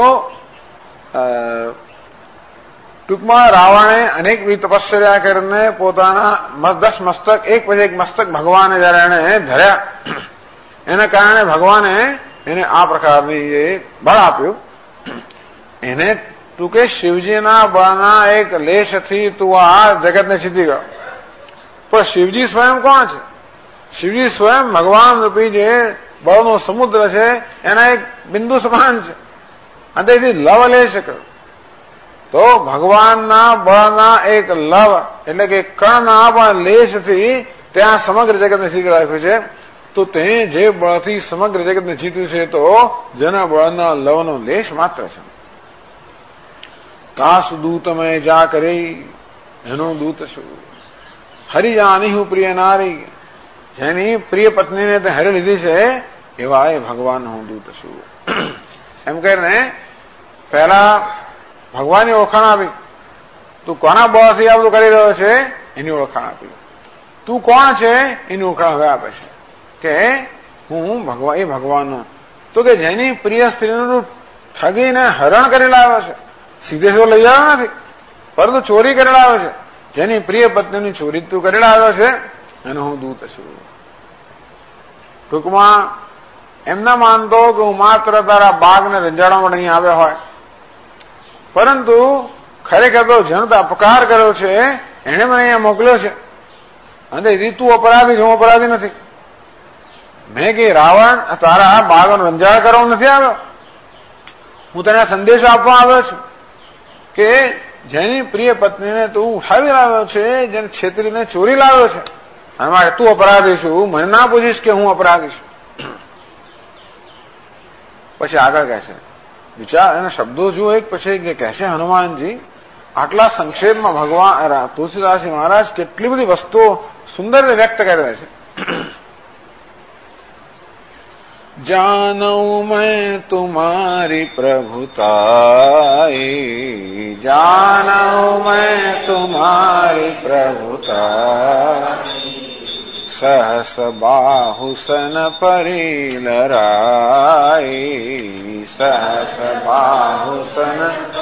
B: ટૂંકમાં રાવણે અનેક તપસ્યા કરીને પોતાના 10 મસ્તક એક પછી એક મસ્તક ભગવાને જયારે એને ધર્યા, એના કારણે ભગવાને એને આ પ્રકારની એ બળ આપ્યું. એને તું કે શિવજીના બળના એક લેશથી તું આ જગતને જીતી ગયો. પણ શિવજી સ્વયં કોણ છે? શિવજી સ્વયં ભગવાન રૂપી જે બળનો સમુદ્ર છે એના એક બિંદુ સમાન છે. અને તેથી લવ લેશ કર્યો. તો ભગવાનના બળના એક લવ એટલે કે કણના પણ લેશથી ત્યાં સમગ્ર જગતને જીતી રાખ્યું છે. તો તે જે બળથી સમગ્ર જગતને જીત્યું છે તો જેના બળના લવનો લેશ માત્ર છે. કાસુ દૂત મેં જા કરી એનું દૂત છું. હરિજાની હું પ્રિય નારી, જેની પ્રિય પત્નીને તે હરી લીધી છે એવા એ ભગવાન હું દૂત છું. એમ કરીને પહેલા ભગવાનની ઓળખાણ આપી. તું કોના બળથી આ બધું કરી રહ્યો છે એની ઓળખાણ આપી. તું કોણ છે એની ઓળખાણ હવે આપે છે કે હું ભગવાન, એ ભગવાનનો. તો કે જેની પ્રિય સ્ત્રીનું ઠગીને હરણ કરી લાવ્યો છે, સીધે સીધો લઈ આવ્યો નથી, પરંતુ ચોરી કરી લાવ્યો છે. જેની પ્રિય પત્નીની ચોરી તું કરી લાવ્યો છે એનો હું દૂત છું. ટૂંકમાં એમ ના માનતો કે હું માત્ર તારા બાગને રંજાડવા માટે અહીં આવ્યો હોય, પરંતુ ખરેખર તો જેનો તો અપકાર કર્યો છે એને મને અહીંયા મોકલ્યો છે. અને તું અપરાધી, હું અપરાધી નથી. મેં કે રાવણ તારા બાગનો રંજાડ કરવા નથી આવ્યો, હું તને સંદેશો આપવા આવ્યો છું કે જેની પ્રિય પત્નીને તું ઉઠાવી લાવ્યો છે, જેને છેતરીને ચોરી લાવ્યો છે, અને માટે તું અપરાધી છું, મને ના પૂછીશ કે હું અપરાધી છું. પછી આગળ કહે છે, વિચાર એના શબ્દો જુઓ એક પછી કે કહેશે હનુમાનજી. આટલા સંક્ષેપમાં ભગવાન તુલસીદાસજી મહારાજ કેટલી બધી વસ્તુઓ સુંદર રીતે વ્યક્ત કરી રહ્યા છે. जानऊ मैं तुम्हारी प्रभुताई, जानऊ मैं तुम्हारी प्रभुताई, सहस बाहु सन परिलराई, सहस बाहु सन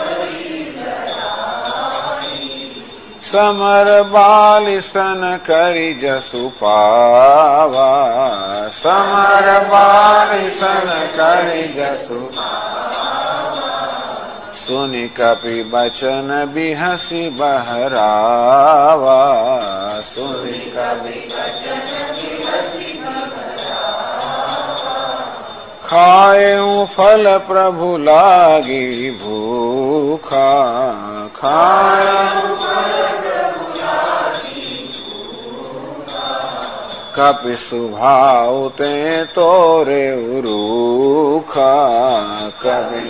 B: समर बालिसन करी जसु पावा, समर बालिसन करी जसु सुनि कपि बचन बिहसी बहरावा, सुनि कपि बचन बिहसी बहरावा, खाएं फल प्रभु लागी भूखा, खाएं कपि सुभाव ते तोरे उरूखा, कपि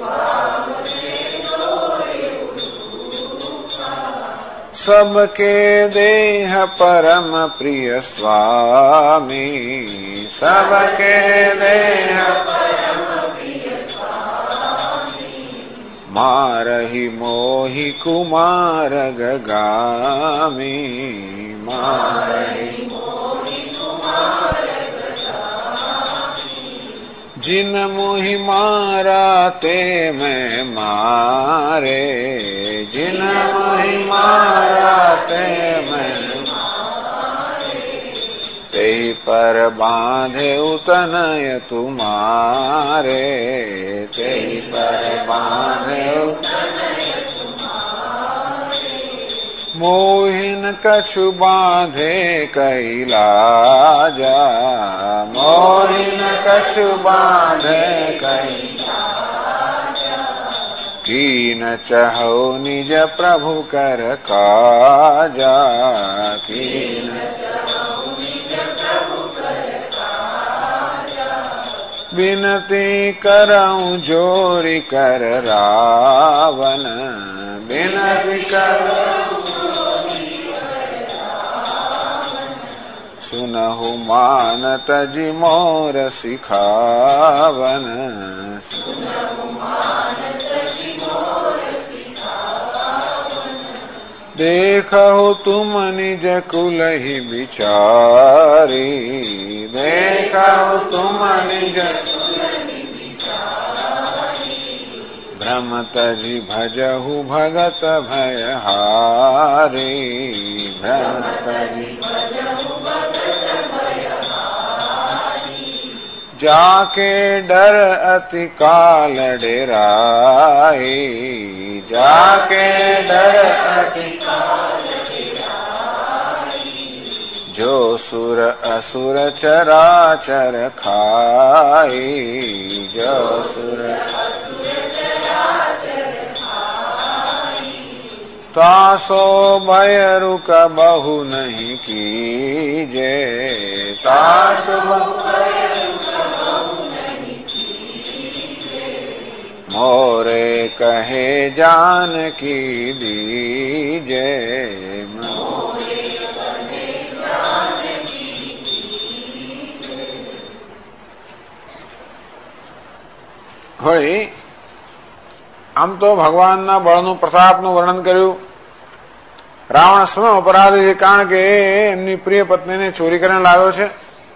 B: सबके देह परम प्रिय स्वामी, सबके देह परम प्रिय स्वामी, मारहि मोहि कुमार गगामी, मारहि जिन मोहि मारा ते मैं मारे, जिन मोहि मारा ते मैं मारे, ते पर बांधे उतनय तुम्हारे, ते पर बांधे उतनय तुम्हारे, मोहिन कछु बांधे कैलाजा, मोहिन कछु बांधे कैलाजा, कीन चहो निज प्रभु कर काजा, कीन चहो निज प्रभु कर काजा, बिनती करऊं जोरी कर रावण, बिनती करऊं सुनहु मानत जी मोर सिखावन, सुनहु मानत जी मोर सिखावन, देखहु तुम निज कुल ही विचारी, देखहु तुम निज कुल ही विचारी, भ्रमत जी भजहु भगत भयहारी, भ्रमत जी भजहु जाके डर अति काल डेराई, जाके डर अति काल डेराई, जो सुर असुर चराचर खाई, जो सुर असुर चराचर खाई, तासो भय रुक बहु नहीं कीजे, तासो मोरे कहे जान की दीजे, मोरे कहे जान की दीजे। होળી આમ તો ભગવાનના બળનું પ્રતાપનું વર્ણન કર્યું. રાવણ સ્વ અપરાધી છે, કારણ કે એમની પ્રિય પત્નીને ચોરી કરીને લાવ્યો છે.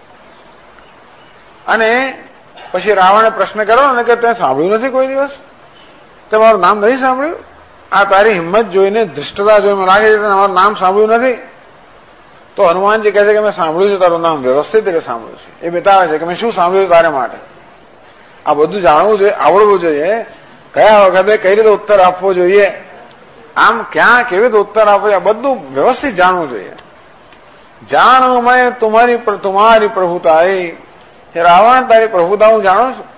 B: અને પછી રાવણે પ્રશ્ન કર્યો ને કે તે સાંભળ્યું નથી કોઈ દિવસ, તે મારું નામ નથી સાંભળ્યું? આ તારી હિંમત જોઈને, ધૃષ્ટતા જોઈને લાગે છે મારું નામ સાંભળ્યું નથી. તો હનુમાનજી કહે છે કે મેં સાંભળ્યું છે, તારું નામ વ્યવસ્થિત રીતે સાંભળ્યું છે. એ બતાવે છે કે મેં શું સાંભળ્યું તારે માટે. આ બધું જાણવું જોઈએ, આવડવું જોઈએ, કયા વખતે કઈ રીતે ઉત્તર આપવો જોઈએ, આમ ક્યાં કેવી રીતે ઉત્તર આપવો જોઈએ, બધું વ્યવસ્થિત જાણવું જોઈએ. જાણું મેં तुम्हारी प्रभुताई, રાવણ તારી પ્રભુતા હું જાણું છું.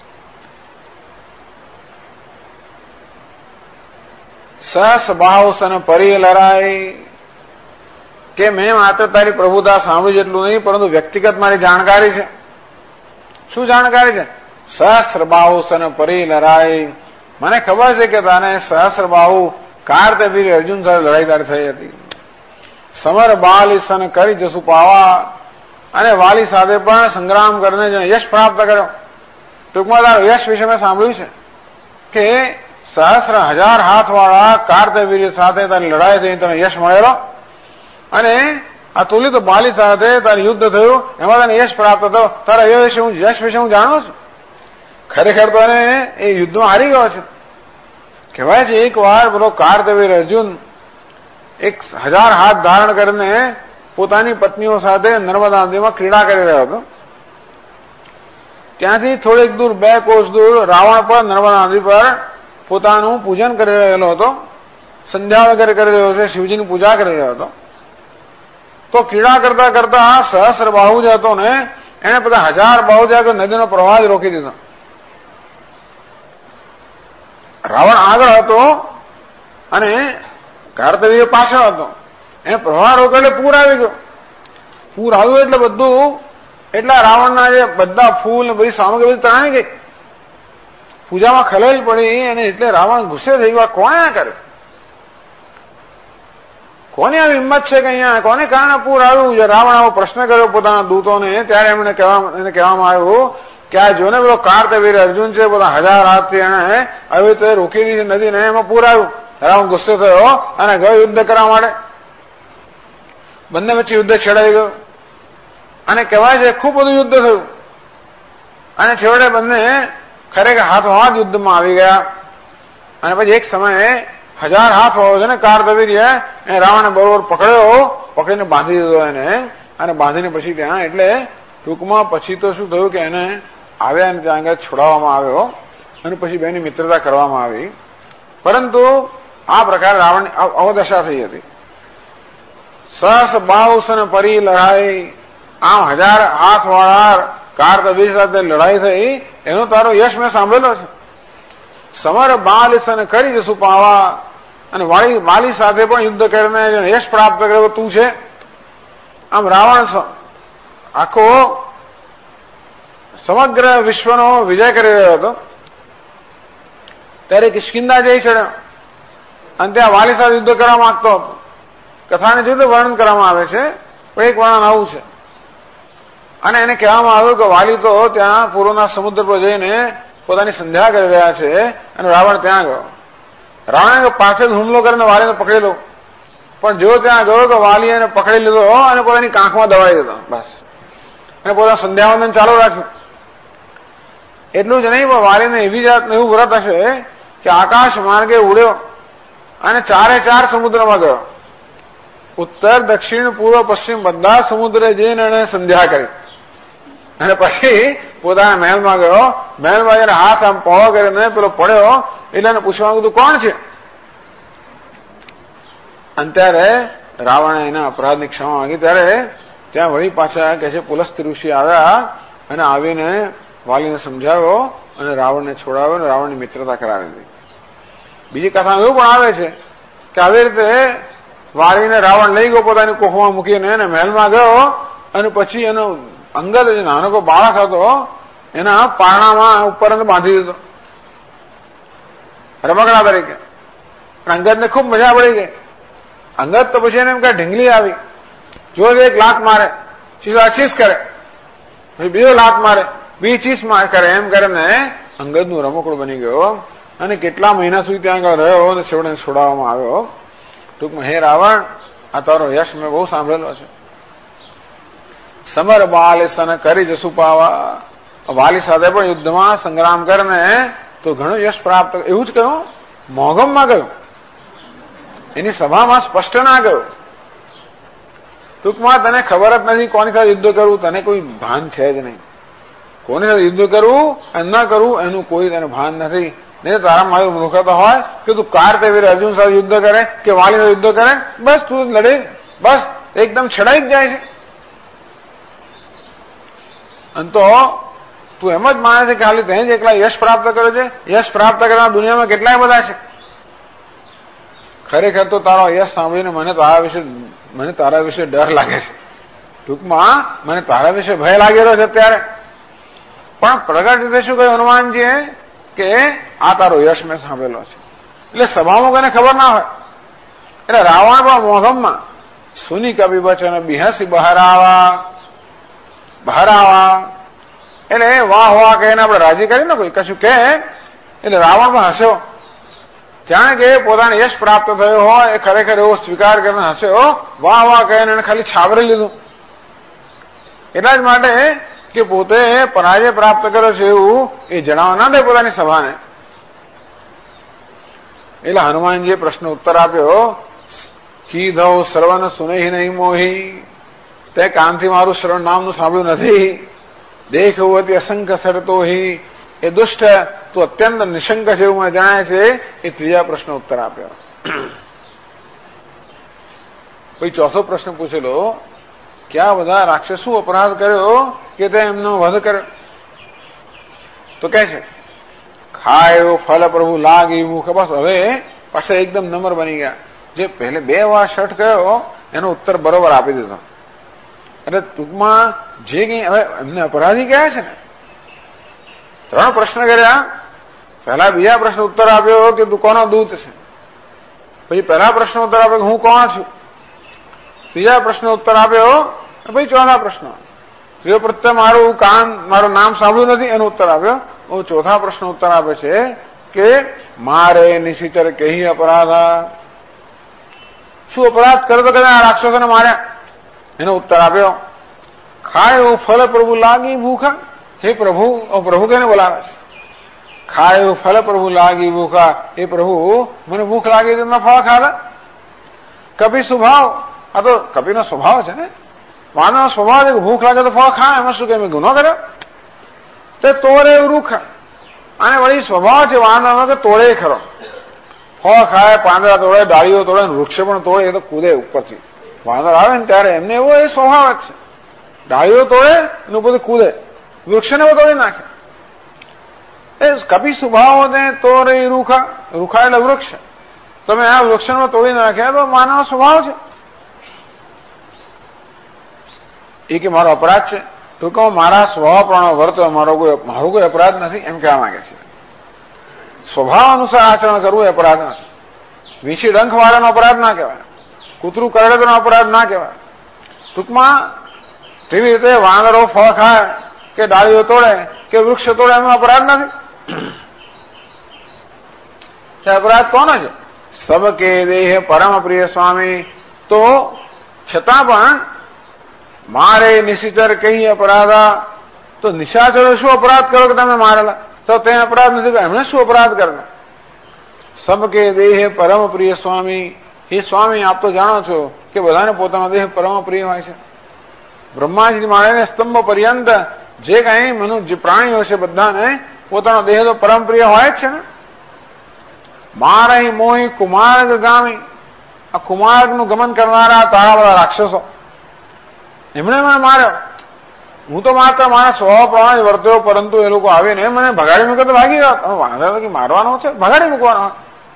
B: સહસ ભાવ સન પરી લરાય, કે મેં માત્ર તારી પ્રભુતા સાંભળી જેટલું નહીં, પરંતુ વ્યક્તિગત મારી જાણકારી છે. શું જાણકારી છે? સહસ્ર બાહુ સન પરી લડાઈ, મને ખબર છે કે તને સહસ્ર બાહુ કાર્તવીર અર્જુન સાથે લડાઈ તારી થઈ હતી. સમર બાલી સન કરી જસુ પાવા, અને વાલી સાથે પણ સંગ્રામ કરીને જેને યશ પ્રાપ્ત કર્યો. ટૂંકમાં તારું યશ વિશે મેં સાંભળ્યું છે કે સહસ્ર હજાર હાથ વાળા કાર્તવીર સાથે તારી લડાઈ થઈ, તને યશ મળેલો. અને આ તુલિત બાલી સાથે તારું યુદ્ધ થયું, એમાં તને યશ પ્રાપ્ત થયો. તારા યશ વિશે હું જાણું છું. ખરેખર તો એને એ યુદ્ધમાં હારી ગયો છે. કહેવાય છે એક વાર પેલો કાર્તવીર અર્જુન 1000 હાથ ધારણ કરીને પોતાની પત્નીઓ સાથે નર્મદા નદીમાં ક્રીડા કરી રહ્યો હતો. ત્યાંથી થોડેક દૂર, 2 કોસ દૂર, રાવણ પર નર્મદા નદી પર પોતાનું પૂજન કરી રહેલો હતો. સંધ્યા વગેરે કરી રહ્યો છે, શિવજીની પૂજા કરી રહ્યો હતો. તો ક્રીડા કરતા કરતા સહસ્ર બાહુ જે હતો ને, એને બધા 1000 બાહુ જે નદીનો પ્રવાહ રોકી દીધો. રાવણ આગળ હતો અને કાર્તવીર્ય પાછળ હતો. એને પ્રવાહ રોક્યો એટલે પૂર આવી ગયો. પૂર આવ્યું એટલે બધું, એટલા રાવણના જે બધા ફૂલ ને બધી સામગ્રી બધી તણાઈ ગઈ. પૂજામાં ખલેલ પડી અને એટલે રાવણ ગુસ્સે થઈ ગયો. કોણે આ કર્યું? કોની આવી હિંમત છે કે અહીંયા કોને કારણે પૂર આવ્યું? જે રાવણ આવો પ્રશ્ન કર્યો પોતાના દૂતોને, ત્યારે એને કહેવામાં આવ્યું કે આ જોને પેલો કાર્તવીર અર્જુન છે, બધા 1000 હાથથી એને આવી રીતે રોકી દીધી નદીને, એમાં પૂર આવ્યું. રાવણ ગુસ્સે થયો અને ગયો યુદ્ધ કરવા માટે. બંને વચ્ચે યુદ્ધ છેડાઈ ગયું અને કહેવાય છે ખૂબ બધું યુદ્ધ થયું. અને છેવટે બંને ખરેખર હાથોહાથ યુદ્ધમાં આવી ગયા. અને પછી એક સમયે 1000 હાથ હોવો છે ને કાર્તવીર્ય, એ રાવણે બરોબર પકડ્યો, પકડીને બાંધી દીધો એને. અને બાંધીને પછી ત્યાં, એટલે ટૂંકમાં પછી તો શું થયું કે એને આવ્યા અને ત્યાં આગળ છોડાવવામાં આવ્યો અને પછી બેની મિત્રતા કરવામાં આવી. પરંતુ આ પ્રકારે રાવણની અવદશા થઈ હતી. સહસ બાહુસન પરી લડાઈ, આમ 1000 હાથ વાળા કાર્તવીર સાથે લડાઈ થઈ, એનો તારો યશ મેં સાંભળેલો છે. સમર બાલિસન કરી જશું પાવા, અને બાલી સાથે પણ યુદ્ધ કરીને યશ પ્રાપ્ત કર્યો તું છે. આમ રાવણ આખો સમગ્ર વિશ્વનો વિજય કરી રહ્યો હતો. ત્યારે કિષ્કિંધા જઈ ચડ્યો અને ત્યાં વાલી સાથે યુદ્ધ કરવા માંગતો હતો. કથાને જુદું વર્ણન કરવામાં આવે છે, પણ એક વર્ણન આવું છે. અને એને કહેવામાં આવ્યું કે વાલી તો ત્યાં પૂર્વના સમુદ્ર પર જઈને પોતાની સંધ્યા કરી રહ્યા છે, અને રાવણ ત્યાં ગયો. રાવણે પાછળ હુમલો કરીને વાલીને પકડી લો, પણ જો ત્યાં ગયો તો વાલી એને પકડી લીધો અને પોતાની કાંખમાં દબાઈ દીધો. બસ, અને પોતાનું સંધ્યાવંદન ચાલુ રાખ્યું. એટલું જ નહીં, પણ વાલીને એવી જાતનું એવું વ્રત હશે કે આકાશ માર્ગે ઉડ્યો અને 4 સમુદ્રમાં ગયો. ઉત્તર, દક્ષિણ, પૂર્વ, પશ્ચિમ બધા સમુદ્રે જઈને એને સંધ્યા કરી. અને પછી પોતાના મહેલમાં ગયો. મહેલમાં જઈને હાથ આમ પહોળો કરીને પેલો પડ્યો એટલે એને પૂછવા કીધું કોણ છે? અને ત્યારે રાવણે એના અપરાધની ક્ષમા માંગી. ત્યારે ત્યાં વળી પાછા કે છે પુલસ્ત્ય ઋષિ આવ્યા અને આવીને વાલીને સમજાવ્યો અને રાવણને છોડાવ્યો અને રાવણની મિત્રતા કરાવી દીધી. બીજી કથામાં એવું પણ આવે છે કે આવી રીતે વાલીને રાવણ લઈ ગયો પોતાની કોખમાં મૂકીને એને મહેલમાં ગયો અને પછી એનો અંગદ જે નાનકો બાળક હતો એના પારણામાં ઉપર બાંધી દીધો રમકડા તરીકે. અંગદને ખૂબ મજા પડી ગઈ. અંગદ તો પછી એને એમ કે ઢીંગલી આવી, જો એક લાત મારે ચીસ કરે, પછી બીજો લાત મારે, બીજી ચીસ કરે, એમ કરીને અંગદનું રમકડું બની ગયો અને કેટલા મહિના સુધી ત્યાં આગળ રહ્યો અને છેવટે છોડાવવામાં આવ્યો. ટૂંકમાં હે રાવણ, આ તારો યશ મેં બહુ સાંભળેલો છે. સમર બાલ સન કરી જસુ પાવા, વાલી સાથે પણ યુદ્ધમાં સંગ્રામ કરીને તો ઘણું યશ પ્રાપ્ત. એવું જ કહ્યું, મોગમમાં ગયું, એની સભામાં સ્પષ્ટ ના ગયું. ટૂંકમાં તને ખબર જ નથી કોની સાથે યુદ્ધ કરવું, તને કોઈ ભાન છે જ નહીં. કોની સાથે યુદ્ધ કરવું અને ન કરવું એનું કોઈ તને ભાન નથી. નહીં તારા મારું મૂર્ખતા હોય કે તું કાર્તવીર અર્જુન સાથે યુદ્ધ કરે કે વાલી સાથે યુદ્ધ કરે, બસ તું લડે, બસ એકદમ છડાઈ જ જાય છે. અને તો તું એમ જ માને છે કે ખાલી તે જ એકલા યશ પ્રાપ્ત કર્યો છે. યશ પ્રાપ્ત કરનાર દુનિયામાં કેટલાય બધા છે. ખરેખર તો તારો યશ સાંભળીને મને તારા વિશે ડર લાગે છે. ટૂંકમાં મને તારા વિશે ભય લાગેલો છે અત્યારે. પણ પ્રગટ રીતે શું કહ્યું હનુમાનજીએ કે આ તારો યશ મેં સાંભળેલો છે. એટલે સભામાં કોઈને ખબર ના હોય. એટલે રાવણ પણ મોહમમાં સુની કવિ વચન બિહસી બહાર આવા એટલે વાહ વાહ કહીને આપણે રાજી કરીને કોઈ કશું કહે એટલે રાવણ પણ હસ્યો. જાણે કે પોતાને યશ પ્રાપ્ત થયો હોય એ ખરેખર એવો સ્વીકાર કરીને હસ્યો, વાહ વાહ કહીને એને ખાલી છાવરી લીધું. એટલા જ માટે કે પોતે પરાજય પ્રાપ્ત કર્યો છે એવું એ જણાવવા ના દે પોતાની સભાને. એટલે હનુમાનજીએ પ્રશ્ન ઉત્તર આપ્યો, કીધો શ્રવણ સુનેહી નહીં મોહી, તે કાનથી મારું શ્રવણ નામનું સાંભળ્યું નથી. દેખવતી અસંખ્ય સરતોહી, એ દુષ્ટ તું અત્યંત નિશંક છે એવું મને જણાય છે. એ ત્રીજા પ્રશ્ન ઉત્તર આપ્યો. પછી ચોથો પ્રશ્ન પૂછેલો કે આ બધા રાક્ષસો અપરાધ કર્યો કે તે એમનો વધ કર્યો? તો કે છે ખાયો ફલ પ્રભુ લાગી મુખ. બસ હવે પાછા એકદમ નંબર બની ગયા. જે પહેલે 2 વાર શઠ ગયો એનો ઉત્તર બરોબર આપી દીધો. એટલે ટૂંકમાં જે કઈ હવે એમને અપરાધી કયા છે ને, 3 પ્રશ્ન કર્યા. પહેલા બીજા પ્રશ્ન ઉત્તર આપ્યો કે તું કોનો દૂત છે. પછી પહેલા પ્રશ્ન ઉત્તર આપ્યો કે હું કોણ છું. ત્રીજા પ્રશ્ન ઉત્તર આપ્યો. પછી ચોથા પ્રશ્ન ત્રીજો પ્રત્યે મારું નામ સાંભળ્યું નથી એનો ઉત્તર આપ્યો. ચોથા પ્રશ્ન ઉત્તર આપે છે કે મારે નિશિચર કહી અપરાધા, શું અપરાધ કર્યો તો કદાચ રાક્ષસોને માર્યા એનો ઉત્તર આપ્યો. ખાયો ફલ પ્રભુ લાગી ભૂખા. હે પ્રભુ, પ્રભુ કેને બોલાવે છે? ખાયો ફલ પ્રભુ લાગી ભૂખા, એ પ્રભુ મને ભૂખ લાગી તો ફળ ખાધા. કપિ સ્વભાવ, આ તો કપિનો સ્વભાવ છે ને, માનવનો સ્વભાવ છે કે ભૂખ લાગે તો ફળ ખા. એમાં શું કે મેં ગુનો કર્યો? તે તોડે રૂખા, અને વળી સ્વભાવ છે વાનરનો કે તોડે ખરો. ફળ ખાય, પાંદડા તોડે, ડાળીઓ તોડે, વૃક્ષ પણ તોડે. એ તો કૂદે ઉપરથી. વાનર આવે ને ત્યારે એમને એવો એ સ્વભાવ જ છે. ડાળીઓ તોડે એનું બધું કૂદે, વૃક્ષને તોડી નાખે. એ કપિ સ્વભાવ ને તોડે રૂખા. રૂખા એટલે વૃક્ષ. તમે આ વૃક્ષને તોડી નાખ્યા તો માનવનો સ્વભાવ છે. એ કે મારો અપરાધ છે. તો કહું મારા સ્વભાવ પ્રમાણે વર્તો, મારો કોઈ અપરાધ નથી એમ કહેવા માંગે છે. સ્વભાવ અનુસાર આચરણ કરવું એ અપરાધ નથી. વીછી ડંખ વાળાનો અપરાધ ના કહેવાય, કૂતરું કરડેનો અપરાધ ના કહેવાય. ટૂંકમાં તેવી રીતે વાનરો ફળ ખાય કે ડાળીઓ તોડે કે વૃક્ષ તોડે એનો અપરાધ નથી. અપરાધ કોનો છે? સબકે દેહ પરમ પ્રિય સ્વામી. તો છતાં પણ મારે નિશિચર કહી અપરાધા. તો નિશાચરો શું અપરાધ કરો કે તમે મારેલા? તો તે અપરાધ નથી, એમણે શું અપરાધ કરેલા? સબકે દેહ પરમ પ્રિય સ્વામી. એ સ્વામી આપ તો જાણો છો કે બધાને પોતાનો દેહ પરમ પ્રિય હોય છે. બ્રહ્માજી માળીને સ્તંભ પર્યંત જે કઈ જે પ્રાણીઓ છે બધાને પોતાનો દેહ તો પરમ પ્રિય હોય જ છે ને. મારહી મોહી કુમાર્ગ ગામી, આ કુમાર્ગનું ગમન કરનારા તારા બધા રાક્ષસો એમણે મને માર્યો. હું તો માત્ર મારા સ્વભાવ પ્રમાણે વર્ત્યો, પરંતુ એ લોકો આવીને મને ભગાડી મૂકે તો ભાગી ગયો. વાંધો નથી, મારવાનો છે, ભગાડી મૂકવાનો.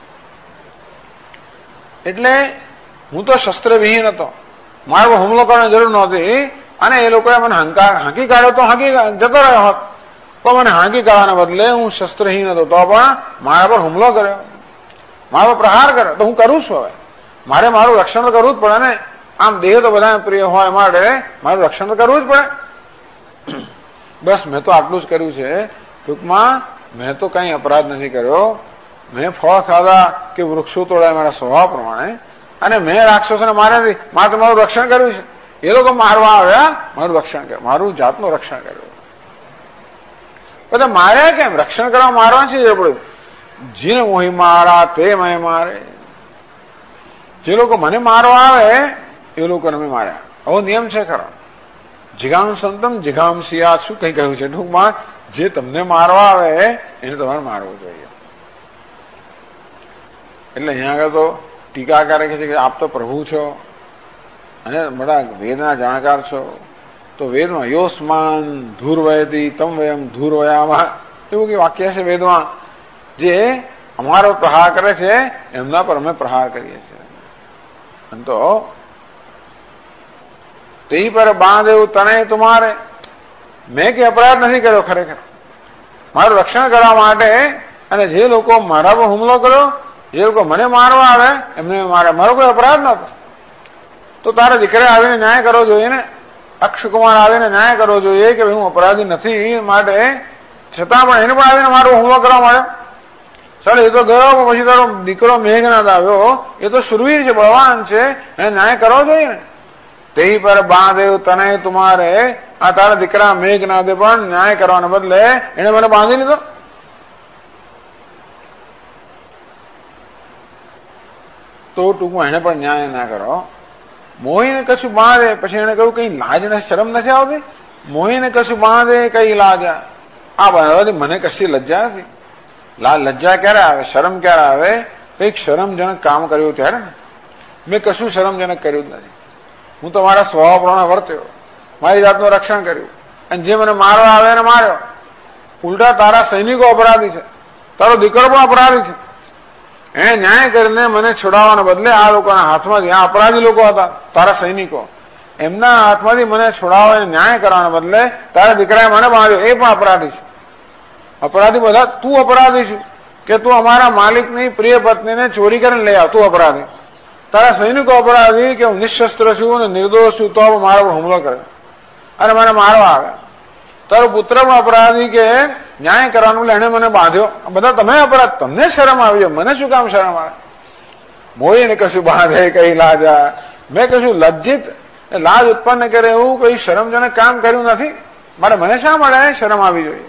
B: એટલે હું તો શસ્ત્રવિહીન હતો, મારે હુમલો કરવાની જરૂર નહોતી. અને એ લોકોએ મને હાંકી કાઢ્યો તો હાંકી જતો રહ્યો હોત, પણ મને હાંકી કાઢવાના બદલે હું શસ્ત્રહીન હતો તો પણ મારા પર હુમલો કર્યો, મારો પ્રહાર કર્યો. તો હું કરું છું, હવે મારે મારું રક્ષણ તો કરવું જ પડે ને. આમ દેહ તો બધા પ્રિય હોય માટે મારું રક્ષણ તો કરવું જ પડે. બસ મેં તો આટલું જ કર્યું છે. ટૂંકમાં મેં તો કઈ અપરાધ નથી કર્યો. મેં ફળ ખાધા કે વૃક્ષો તોડાય મારા સ્વભાવ પ્રમાણે, અને મેં રાક્ષસોને માર્યા નથી, માત્ર મારું રક્ષણ કર્યું છે. એ લોકો મારવા આવ્યા, મારું રક્ષણ કર્યું, મારું જાતનું રક્ષણ કર્યું. બધા માર્યા કેમ? રક્ષણ કરવા મારવા છે. જીને મોહી મારા તે મેં મારે. જે લોકો મને મારવા આવે એ લોકોને મેં માર્યા. આવો નિયમ છે ખરો. જીગામ સંતમ જીગામ સિયા, શું કઈ કહ્યું છે? ટૂંકમાં જે તમને મારવા આવે એને તમારે મારવું જોઈએ. એટલે અહીંયા આગળ તો ટીકાકારે કહે છે કે આપ તો પ્રભુ છો અને બધા વેદના જાણકાર છો, તો વેદમાં યોસ્માન ધૂર્વયતી તમ વયમ ધૂર્વયામાં એવું કે વાક્ય છે વેદમાં, જે અમારો પ્રહાર કરે છે એમના પર અમે પ્રહાર કરીએ છીએ. તો તે પર બાંધ એવું તને તુમારે, મેં કે અપરાધ નથી કર્યો ખરેખર, મારું રક્ષણ કરવા માટે. અને જે લોકો મારા પર હુમલો કર્યો, જે લોકો મને મારવા આવે એમને મારો કોઈ અપરાધ નહોતો. તો તારા દીકરે આવીને ન્યાય કરવો જોઈએ ને, અક્ષકુમાર આવીને ન્યાય કરવો જોઈએ કે હું અપરાધી નથી, માટે છતાં પણ એને પણ આવીને મારો હુમલો કરવા માંડ્યો. ચાલો એ તો ગયો, પછી તારો દીકરો મેઘનાદ આવ્યો, એ તો શુરવીર છે, બળવાન છે, એને ન્યાય કરવો જોઈએ ને. તે પર બાંધેવ તને તુમારે, આ તારા દીકરા મેઘનાદે પણ ન્યાય કરવાને બદલે એને મને બાંધી લીધો. તો ટૂંકમાં એને પણ ન્યાય ના કરો. મોહીને કશું બાંધે, પછી એને કહ્યું કઈ લાજ ને શરમ નથી આવતી? મોહીને કશું બાંધે કઈ લાજા, આ બાંધવાથી મને કશી લજ્જા નથી. લજ્જા ક્યારે આવે, શરમ ક્યારે આવે? કઈક શરમજનક કામ કર્યું ત્યારે ને. મેં કશું શરમજનક કર્યું જ નથી. હું તો મારા સ્વભાવ પ્રમાણે વર્ત્યો, મારી જાતનું રક્ષણ કર્યું, અને જે મને મારવા આવે એને માર્યો. ઉલટા તારા સૈનિકો અપરાધી છે, તારો દીકરો પણ અપરાધી છે. એને ન્યાય કરીને મને છોડાવવાના બદલે આ લોકોના હાથમાંથી, આ અપરાધી લોકો હતા તારા સૈનિકો, એમના હાથમાંથી મને છોડાવવા ન્યાય કરવાના બદલે તારા દીકરાએ મને માર્યો. એ પણ અપરાધી છે. અપરાધી બધા તું અપરાધી છું કે તું અમારા માલિકની પ્રિય પત્નીને ચોરી કરીને લઈ આવ, તું અપરાધી. તારા સૈનિકો અપરાધી કે હું નિશસ્ત્ર છું અને નિર્દોષ છું, તો મારા પર હુમલો કરે અને મને મારવા આવે. તારો પુત્ર પણ અપરાધી કે ન્યાય કરવાનું બદલે એને મને બાંધ્યો. બધા તમે અપરાધ, તમને શરમ આવી, મને શું કામ શરમ આવે? મોહીને કશું બાંધે કઈ લાજા, મેં કશું લજ્જિત લાજ ઉત્પન્ન કરે એવું કઈ શરમજનક કામ કર્યું નથી, મારે મને શા મળે શરમ આવી જોઈએ?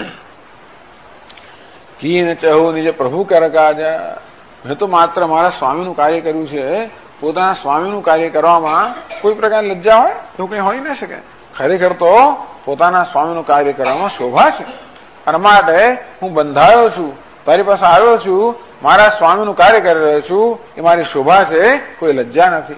B: કીન ચહુ નિજ પ્રભુ કર કાજા, મેં તો માત્ર મારા સ્વામીનું કાર્ય કર્યું છે. પોતાના સ્વામીનું કાર્ય કરવામાં કોઈ પ્રકારની લજ્જા હોય એવું કઈ હોઈ ન શકે. ખરેખર તો પોતાના સ્વામીનું કાર્ય કરવામાં શોભા છે, અને માટે હું બંધાયો છું, તારી પાસે આવ્યો છું, મારા સ્વામીનું કાર્ય કરી રહ્યો છું, એ મારી શોભા છે, કોઈ લજ્જા નથી.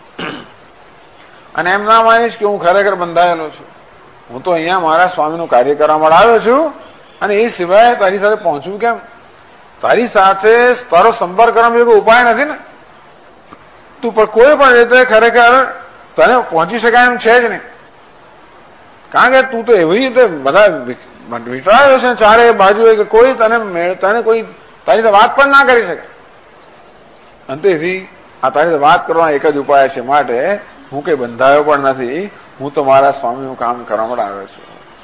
B: અને એમ ના માનીશ કે હું ખરેખર બંધાયેલો છું. હું તો અહીંયા મારા સ્વામીનું કાર્ય કરવા માટે આવ્યો છું, અને એ સિવાય તારી સાથે પહોંચવું કેમ? તારી સાથે તારો સંપર્ક કરવાનો કોઈ ઉપાય નથી ને. તું પણ કોઈ પણ રીતે ખરેખર તને પહોંચી શકાય એમ છે જ નહીં, કારણ કે તું તો એવી રીતે બધા વિટળાયો છે ચારે બાજુ કે કોઈ તને કોઈ તારી સાથે વાત પણ ના કરી શકે. અંતેથી આ તારી સાથે વાત કરવાનો એક જ ઉપાય છે, માટે હું કઈ બંધાયો પણ નથી, હું તો મારા સ્વામીનું કામ કરવા માટે આવ્યો છું.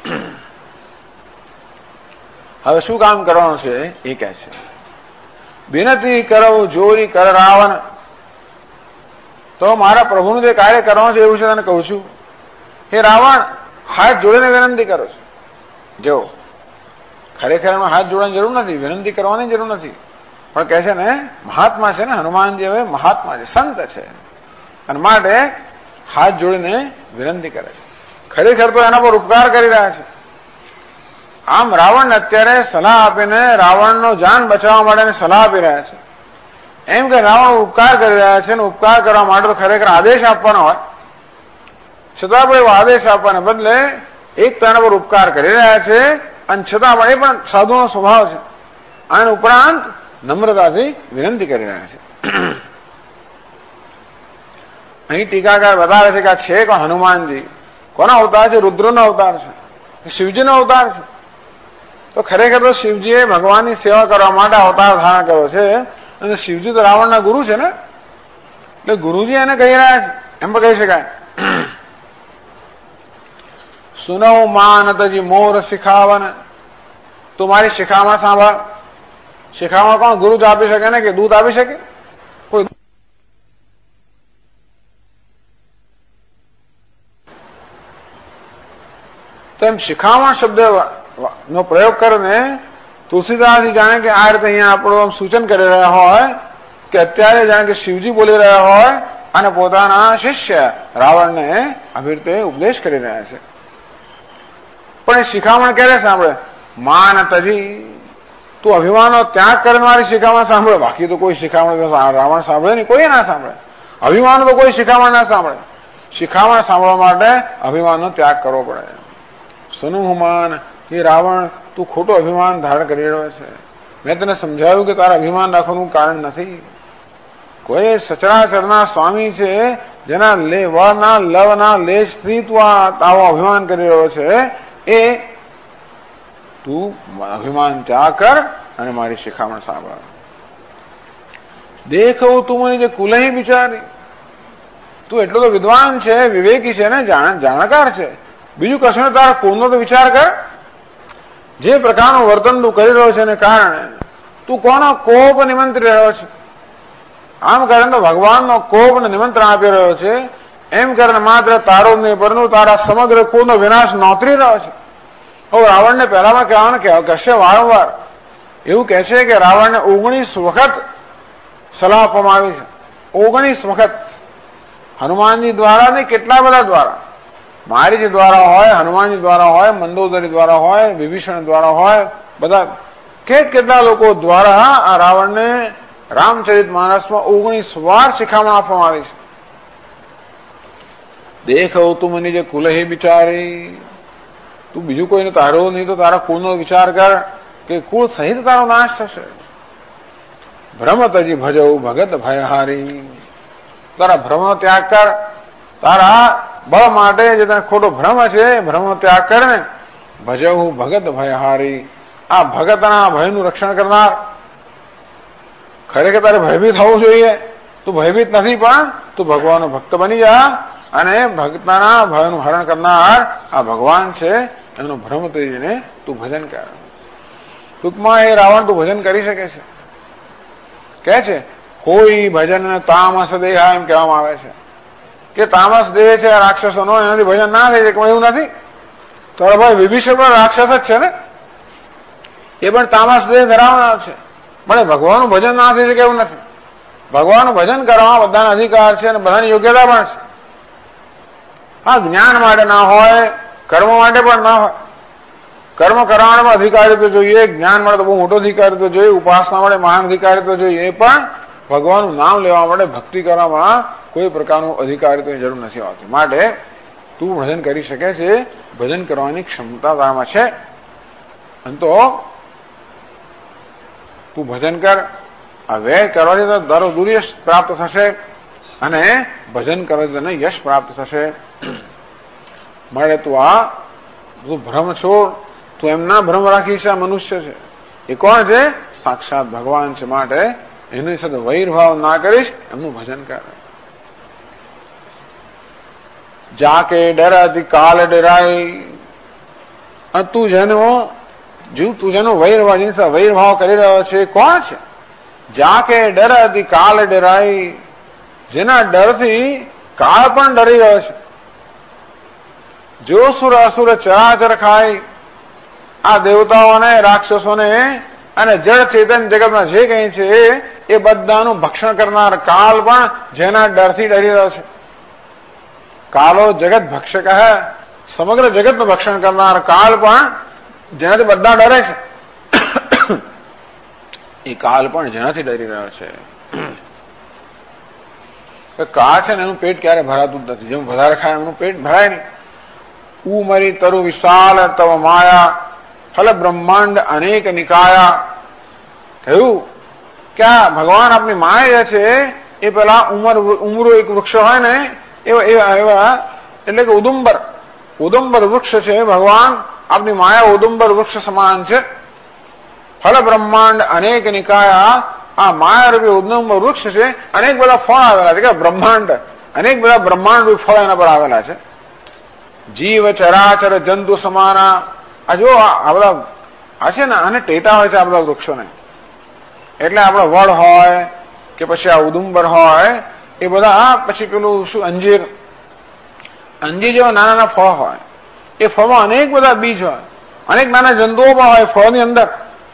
B: હવે શું કામ કરવાનું છે એ કહે છે. વિનતી કરો જોરી કર રાવણ, તો મારા પ્રભુનું જે કાર્ય કરવાનું છે એવું છે તને કહું છું. હે રાવણ, હાથ જોડીને વિનંતી કરો છો. જો ખરેખર એમાં હાથ જોડવાની જરૂર નથી, વિનંતી કરવાની જરૂર નથી, પણ કહે છે ને મહાત્મા છે ને, હનુમાનજી હવે મહાત્મા છે, સંત છે, અને માટે હાથ જોડીને વિનંતી કરે છે. ખરેખર તો એના પર ઉપકાર કરી રહ્યા છે. આમ રાવણને અત્યારે સલાહ આપીને રાવણનો જાન બચાવવા માટે સલાહ આપી રહ્યા છે. એમ કે રાવણ ઉપકાર કરી રહ્યા છે, અને ઉપકાર કરવા માટે તો ખરેખર આદેશ આપવાનો હોય, છતાં પણ એવો આદેશ આપવાને બદલે એક તણ પર ઉપકાર કરી રહ્યા છે, અને છતાં પણ એ પણ સાધુનો સ્વભાવ છે. અને ઉપરાંત નમ્રતાથી વિનંતી કરી રહ્યા છે. અહીં ટીકાકાર બતાવે છે કે આ છે કોણ? હનુમાનજી. કોના અવતાર છે? રુદ્રનો અવતાર છે, શિવજીનો અવતાર છે. તો ખરેખર તો શિવજીએ ભગવાનની સેવા કરવા માટે અવતાર ધારણ કર્યો છે, અને શિવજી તો રાવણના ગુરુ છે ને, એટલે ગુરુજી એને કહી રહ્યા છે, એમ પણ કહી શકાય. સુનવ માનતજી મોર શિખાવન, તું મારી શિખામણ સાંભળ. શિખામણ કોણ? ગુરુ જ આપી શકે ને, કે દૂધ આપી શકે? કોઈ તો એમ શિખામણ શબ્દ નો પ્રયોગ કરીને તુલસીદાસજી જાણે કે આ રીતે અહીંયા આપણું આમ સૂચન કરી રહ્યા હોય કે અત્યારે જાણે કે શિવજી બોલી રહ્યા હોય અને પોતાના શિષ્ય રાવણને આવી રીતે ઉપદેશ કરી રહ્યા છે. પણ એ શિખામણ ક્યારે સાંભળે? માન તજી, તું અભિમાનનો ત્યાગ કરીને મારી શિખામણ સાંભળે. બાકી તો કોઈ શિખામણ રાવણ સાંભળે નહીં, કોઈ ના સાંભળે. અભિમાન તો કોઈ શિખામણ ના સાંભળે. શિખામણ સાંભળવા માટે અભિમાનનો ત્યાગ કરવો પડે. સુનુહમાન, એ રાવણ તું ખોટું અભિમાન ધારણ કરી રહ્યો છે. મેં તને સમજાવ્યું કે તારા અભિમાન રાખવાનું કારણ નથી. કોઈ સચરાચરના સ્વામી છે, જેના વના લવના લેશથી તું આવો અભિમાન કરી રહ્યો છે, એ તું અભિમાન ત્યાગ કર અને મારી શિખામણ સાંભળ. દેખવું તું મને જે કુલહી બિચારી, તું એટલો તો વિદ્વાન છે, વિવેકી છે ને, જાણકાર છે, બીજું કશું તારા કુળનો તો વિચાર કર. જે પ્રકારનું વર્તન તું કરી રહ્યો છે એને કારણે તું કોનો કોપ નિમંત્રી રહ્યો છે? આમ કરીને તો ભગવાનનો કોપને નિમંત્રણ આપી રહ્યો છે. એમ કરીને માત્ર તારો નહીં, પરંતુ તારા સમગ્ર કુળનો વિનાશ નોતરી રહ્યો છે. હવે રાવણને પહેલામાં કહેવાનું કહેશે વારંવાર એવું કહે છે કે રાવણને 19 વખત સલાહ આપવામાં આવી છે. 19 વખત હનુમાનજી દ્વારા નહીં, કેટલા બધા દ્વારા, મારીજી દ્વારા હોય, હનુમાનજી દ્વારા હોય, મંદોદરી દ્વારા હોય, વિભીષણ દ્વારા હોય, બધા કેટલા લોકો દ્વારા આ રાવણને રામચરિત માનસમાં 19 વાર શિખામણ આપવામાં આવી છે. દેખવ તું મને જે કુલહી બિચારી, તું બીજું કોઈને તારો નહીં તો તારા કુળનો વિચાર કર કે કુળ સહિત તારો નાશ થશે. ભ્રમતજી ભજવું ભગત ભયહારી, તારા ભ્રમનો ત્યાગ કર. તારા બળ માટે જે તને ખોટો ભ્રમ છે, ભ્રમનો ત્યાગ કર ને. ભજવું ભગત ભયહારી, આ ભગતના ભયનું રક્ષણ કરનાર. ખરેખર તારે ભયભીત હોવું જોઈએ. તું ભયભીત નથી, પણ તું ભગવાનનો ભક્ત બની જા અને ભક્તના ભયનું હરણ કરનાર આ ભગવાન છે, એનો ભ્રમ ત્યજીને તું ભજન કર. ટૂંકમાં એ રાવણ તું ભજન કરી શકે છે. કે છે કોઈ ભજન તામસ દેહ, એમ કહેવામાં આવે છે કે તામસ દેહ છે રાક્ષસોનો, એનાથી ભજન ના થઈ શકે. પણ એવું નથી. તો ભાઈ વિભીષણ પણ રાક્ષસ જ છે ને, એ પણ તામસ દેહ ધરાવનાર છે. પણ ભગવાનનું ભજન ના થઈ શકે એવું નથી. ભગવાનનું ભજન કરવામાં બધાનો અધિકાર છે અને બધાની યોગ્યતા પણ છે. હા, જ્ઞાન માટે ના હોય, કર્મ માટે પણ ના હોય. કર્મ કરવાનો અધિકારી જોઈએ, જ્ઞાન માટે તો બહુ મોટો અધિકારી તો જોઈએ, ઉપાસના માટે મહાન અધિકારી તો જોઈએ. એ પણ ભગવાનનું નામ લેવા માટે ભક્તિ કરવામાં કોઈ પ્રકારનું અધિકારીત્વની જરૂર નથી હોતી. માટે તું ભજન કરી શકે છે, ભજન કરવાની ક્ષમતા તારામાં છે. અને તો તું ભજન કર. આ વ્યય કરવાથી તો દરો દુર્યશ પ્રાપ્ત થશે અને ભજન કરવાથી તને યશ પ્રાપ્ત થશે. માટે તું તું ભ્રમ છોડ. તું એમના ભ્રમ રાખી છે, આ મનુષ્ય છે. એ કોણ છે? સાક્ષાત ભગવાન છે. માટે એની સાથે વૈરભાવ ના કરીશ, એમનું ભજન કર. જાકે ડરાતી કાલ ડરાય, તું જેનો વૈરભાવ, જેની સાથે વૈરભાવ કરી રહ્યો છે, કોણ છે? જાકે ડરાતી કાલ ડરાય, જેના ડરથી કાળ પણ ડરી રહ્યો છે. જો સુર અસુર ચરાચર ખાય, આ દેવતાઓને, રાક્ષસોને અને જળ ચેતન જગતમાં જે કઈ છે એ બધાનું ભક્ષણ કરનાર કાલ પણ જેના ડરથી ડરી રહ્યો છે. કાલો જગત ભક્ષક હે, સમગ્ર જગતનું ભક્ષણ કરનાર કાલ પણ જેનાથી બધા ડરે છે એ કાલ પણ જેનાથી ડરી રહ્યો છે. કાળ છે ને એનું પેટ ક્યારે ભરાતું જ નથી. જેમ વધારે ખાય એમનું પેટ ભરાય નહીં. ઉમરી તરુ વિશાલ તવ માયા ફલ બ્રહ્માંડ અનેક નિકાયા. કહ્યું કે આ ભગવાન આપની માયા જે છે એ પેલા ઉમરો એક વૃક્ષ હોય ને એવા એટલે કે ઉદુંબર વૃક્ષ છે. ભગવાન આપની માયા ઉદુંબર વૃક્ષ સમાન છે. ફલ બ્રહ્માંડ અનેક નિકાયા. આ માયા રૂપી ઉદુંબર વૃક્ષ છે. અનેક બધા ફળ આવેલા છે કે બ્રહ્માંડ અનેક બધા બ્રહ્માંડ રૂપી ફળ એના પર આવેલા છે. જીવ ચરાચર જંતુ સમાના. આ જો આ બધા આ છે ને આને ટેટા હોય છે આ બધા વૃક્ષોને. એટલે આપડે વડ હોય કે પછી આ ઉદુંબર હોય એ બધા પછી પેલું શું અંજીર જેવા નાના નાના ફળ હોય. એ ફળમાં અનેક બધા બીજ હોય. અનેક નાના જંતુઓ પણ હોય ફળની અંદર.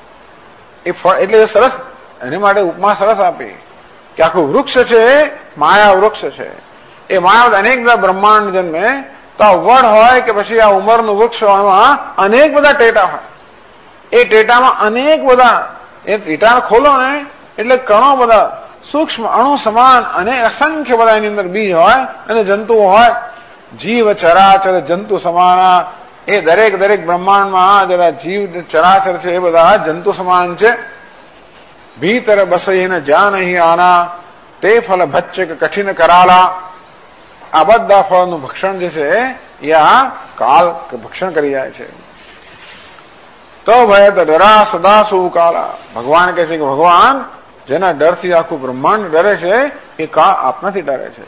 B: એ ફળ એટલે સરસ એની માટે ઉપમા સરસ આપી કે આખું વૃક્ષ છે માયા વૃક્ષ છે. એ માયા અનેક બધા બ્રહ્માંડ જન્મે તો આ વડ હોય કે પછી આ ઉંમરનું વૃક્ષ હોય એમાં અનેક બધા ટેટા હોય. એ ટેટામાં અનેક બધા એ ટેટા ખોલો ને એટલે ઘણો બધા સૂક્ષ્મ અણુ સમાન અને અસંખ્ય બધા એની અંદર બીજ હોય અને જંતુઓ હોય. જીવ ચરાચર જંતુ સમાના. એ દરેક બ્રહ્માંડમાં જરા જીવ ચરાચર છે એ બધા જંતુ સમાન છે. ભીતર બસઈને જ્યાં નહીં આના તે ફલ ભચ્ચક કઠિન કરાલા. આ બધા ફળનું ભક્ષણ જે છે એ આ કાલ ભક્ષણ કરી જાય છે. તો ભય ડરા સદા સુ કાલા. ભગવાન કહે છે કે ભગવાન જેના ડરથી આખું બ્રહ્માંડ ડરે છે એ કાળ આપનાથી ડરે છે.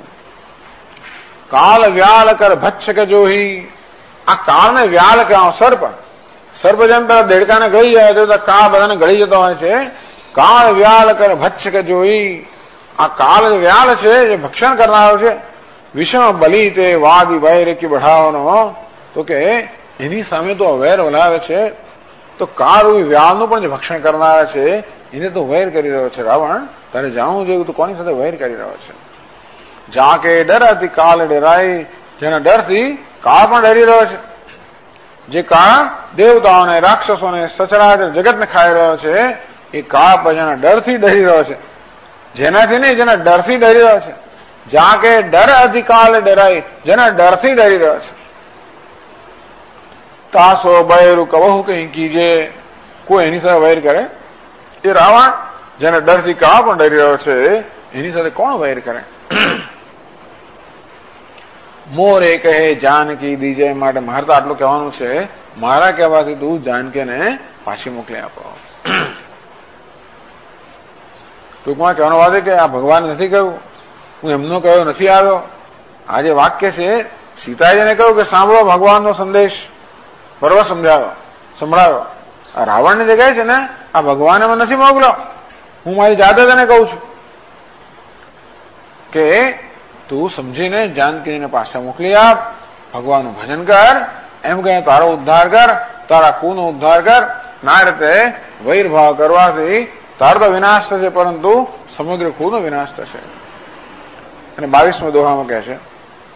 B: કાલ વ્યાલ કર ભક્ષક જોહી. આ કાળને વ્યાલ કહો. સર્પ જેમ પેલા દેડકાને ગળી જાય તો કાળ બધાને ગળી જતો હોય છે. કાળ વ્યાલ કર ભક્ષક જોઈ. આ કાળ વ્યાલ છે જે ભક્ષણ કરનારો છે. વિષમ બલી તે વાદી વૈર કી બઢાવનો. તો કે એની સામે તો વૈર બોલાવે છે. તો કાળ વ્યાલનું પણ જે ભક્ષણ કરનારા છે એને તો વૈર કરી રહ્યો છે. રાવણ તારે જાણવું જોઈએ તું કોની સાથે વૈર કરી રહ્યો છે. જાકે ડરથી કાળ ડરાય. જેના ડરથી કાળ પણ ડરી રહ્યો છે. જે કાળ દેવતાઓને રાક્ષસોને સચરાચર જગતને ખાઈ રહ્યો છે એ કાળ પર જેના ડરથી ડરી રહ્યો છે. જેનાથી નહીં જેના ડરથી ડરી રહ્યો છે. જાકે ડર અધિકાલ ડરાય. જેના ડરથી ડરી રહ્યો છે. તાસો બૈરું કબહુ કઈ કીજે. કોઈ એની સાથે વૈર કરે. એ રાવણ જેના ડરથી કાળ પણ ડરી રહ્યો છે એની સાથે કોણ વૈર કરે. મોરે કહે જાનકી દીજે. માટે મારે તો આટલું કહેવાનું છે. મારા કહેવાથી તું જાનકીને પાછી મોકલી આપો. ટૂંકમાં કહેવાનો વાત કે આ ભગવાન નથી કહ્યું, હું એમનો કહ્યો નથી આવ્યો. આ જે વાક્ય છે સીતાજીને કહ્યું કે સાંભળો ભગવાનનો સંદેશ. બરોબર સંભળાયો. આ રાવણની જગ્યાએ છે ને આ ભગવાને મને નથી મોકલ્યો. હું મારી જાતે તને કહું છું કે તું સમજીને જાનકીને પાછા મોકલી આપ. ભગવાનનું ભજન કર. એમ કહે તારો ઉદ્ધાર કર, તારા કુનો ઉદ્ધાર કર. ના રીતે વૈરભાવ કરવાથી તારો તો વિનાશ થશે પરંતુ સમગ્ર કુનો વિનાશ થશે. અને 22મો દોહામાં કહે છે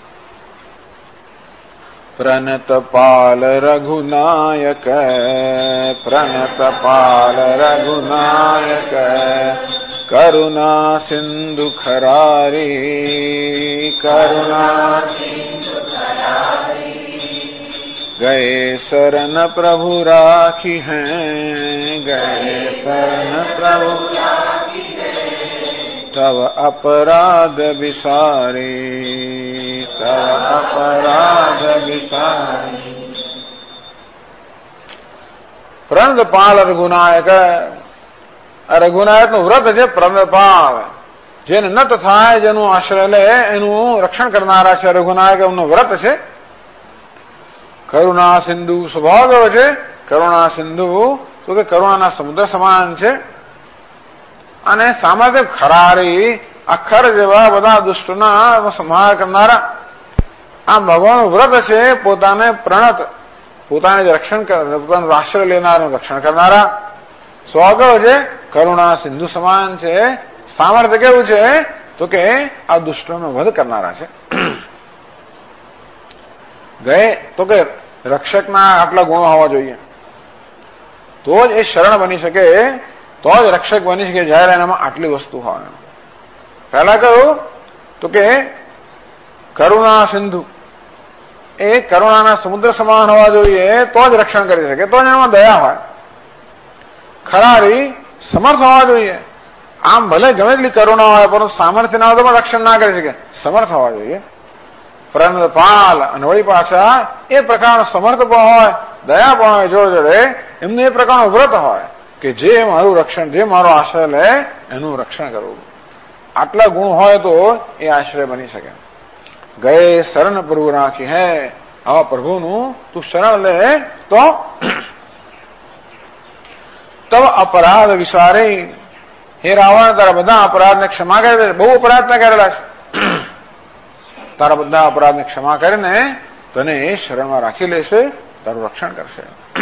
B: પ્રણત પાલ રઘુનાયક. પ્રણત પાલ રઘુનાયક કરુણા સિંધુ ખરારી. કરુણા ગયે શરણ પ્રભુ રાખી હૈ. ગયે શરણ પ્રભુ તવ અપરાધ વિસારી. તવ અપરાધ વિસારી. પ્રણતપાલ રઘુનાયક. રઘુનાયક નું વ્રત છે પ્રણતપાલ. જેને નત થાય જેનું આશ્રય લે એનું રક્ષણ કરનારા છે રઘુનાયક. એમનું વ્રત છે. કરુણા સિંધુ સ્વભાવ એવો છે. કરુણા સિંધુ તો કે કરુણાના સમુદ્ર સમાન છે. અને સામાન્ય ખરારી અખર જેવા બધા દુષ્ટના સંહાર કરનારા. આ ભગવાનનું વ્રત છે પોતાને પ્રણત પોતાને રક્ષણ પોતાનું આશ્રય લેનારનું રક્ષણ કરનારા. સ્વભાવ છે કરુણા સિંધુ સમાન છે. સામર્થ્ય કેવું છે તો કે આ દુષ્ટોનો વધ કરનારા છે. ગયે તો કે રક્ષકના આટલા ગુણો હોવા જોઈએ. તો જ એ શરણ બની શકે, તો જ રક્ષક બની શકે જયારે એનામાં આટલી વસ્તુ હોય. પહેલા કહ્યું તો કે કરુણા સિંધુ, એ કરુણાના સમુદ્ર સમાન હોવા જોઈએ, તો જ રક્ષણ કરી શકે, તો જ એનામાં દયા હોય. ખરારી સમર્થ હોવા જોઈએ. આમ ભલે ગમે એટલી કરુણા હોય પરંતુ સામર્થ્ય ના હોય તો પણ રક્ષણ ના કરી શકે, સમર્થ હોવા જોઈએ. પરંતુ પાલ અને વળી પાછા એ પ્રકારનો સમર્થ પણ હોય, દયા પણ હોય જોડે જોડે, એમને એ પ્રકારનું વ્રત હોય કે જે મારું રક્ષણ, જે મારો આશ્રય લે એનું રક્ષણ કરવું. આટલા ગુણ હોય તો એ આશ્રય બની શકે. ગયે શરણ પ્રભુ રાખી હે, આવા પ્રભુનું તું શરણ લે તો તબ અપરાધ વિસારે. હે રાવણ, તારા બધા અપરાધને ક્ષમા કરી દે. બહુ અપરાધ ના કરેલા છે, તારા બધા અપરાધને ક્ષમા કરીને તને એ શરણમાં રાખી લેશે, તારું રક્ષણ કરશે.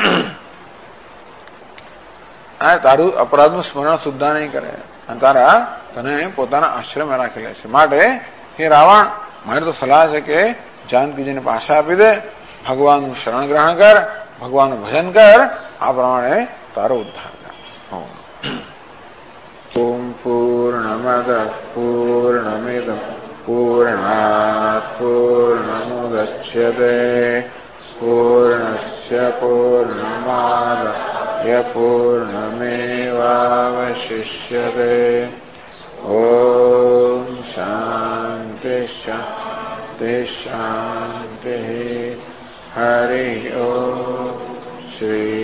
B: તારું અપરાધનું સ્મરણ સુદ્ધા નહીં કરે અને તને પોતાના આશ્રયમાં રાખી લેશે. માટે હે રાવણ, મારી તો સલાહ છે કે જાનકીજીને પાછા આપી દે, ભગવાનનું શરણ ગ્રહણ કર, ભગવાનનું ભજન કર, આ પ્રમાણે તારો ઉદ્ધાર કર.
A: ઓમ પૂર્ણમદ પૂર્ણમિદં પૂર્ણાત પૂર્ણમુદચ્યતે પૂર્ણસ્ય પૂર્ણમાદાય પૂર્ણમેવાવશિષ્યતે. ઓમ શાંતિ શાંતિ શાંતિ. હરિ ઓમ. શ્રી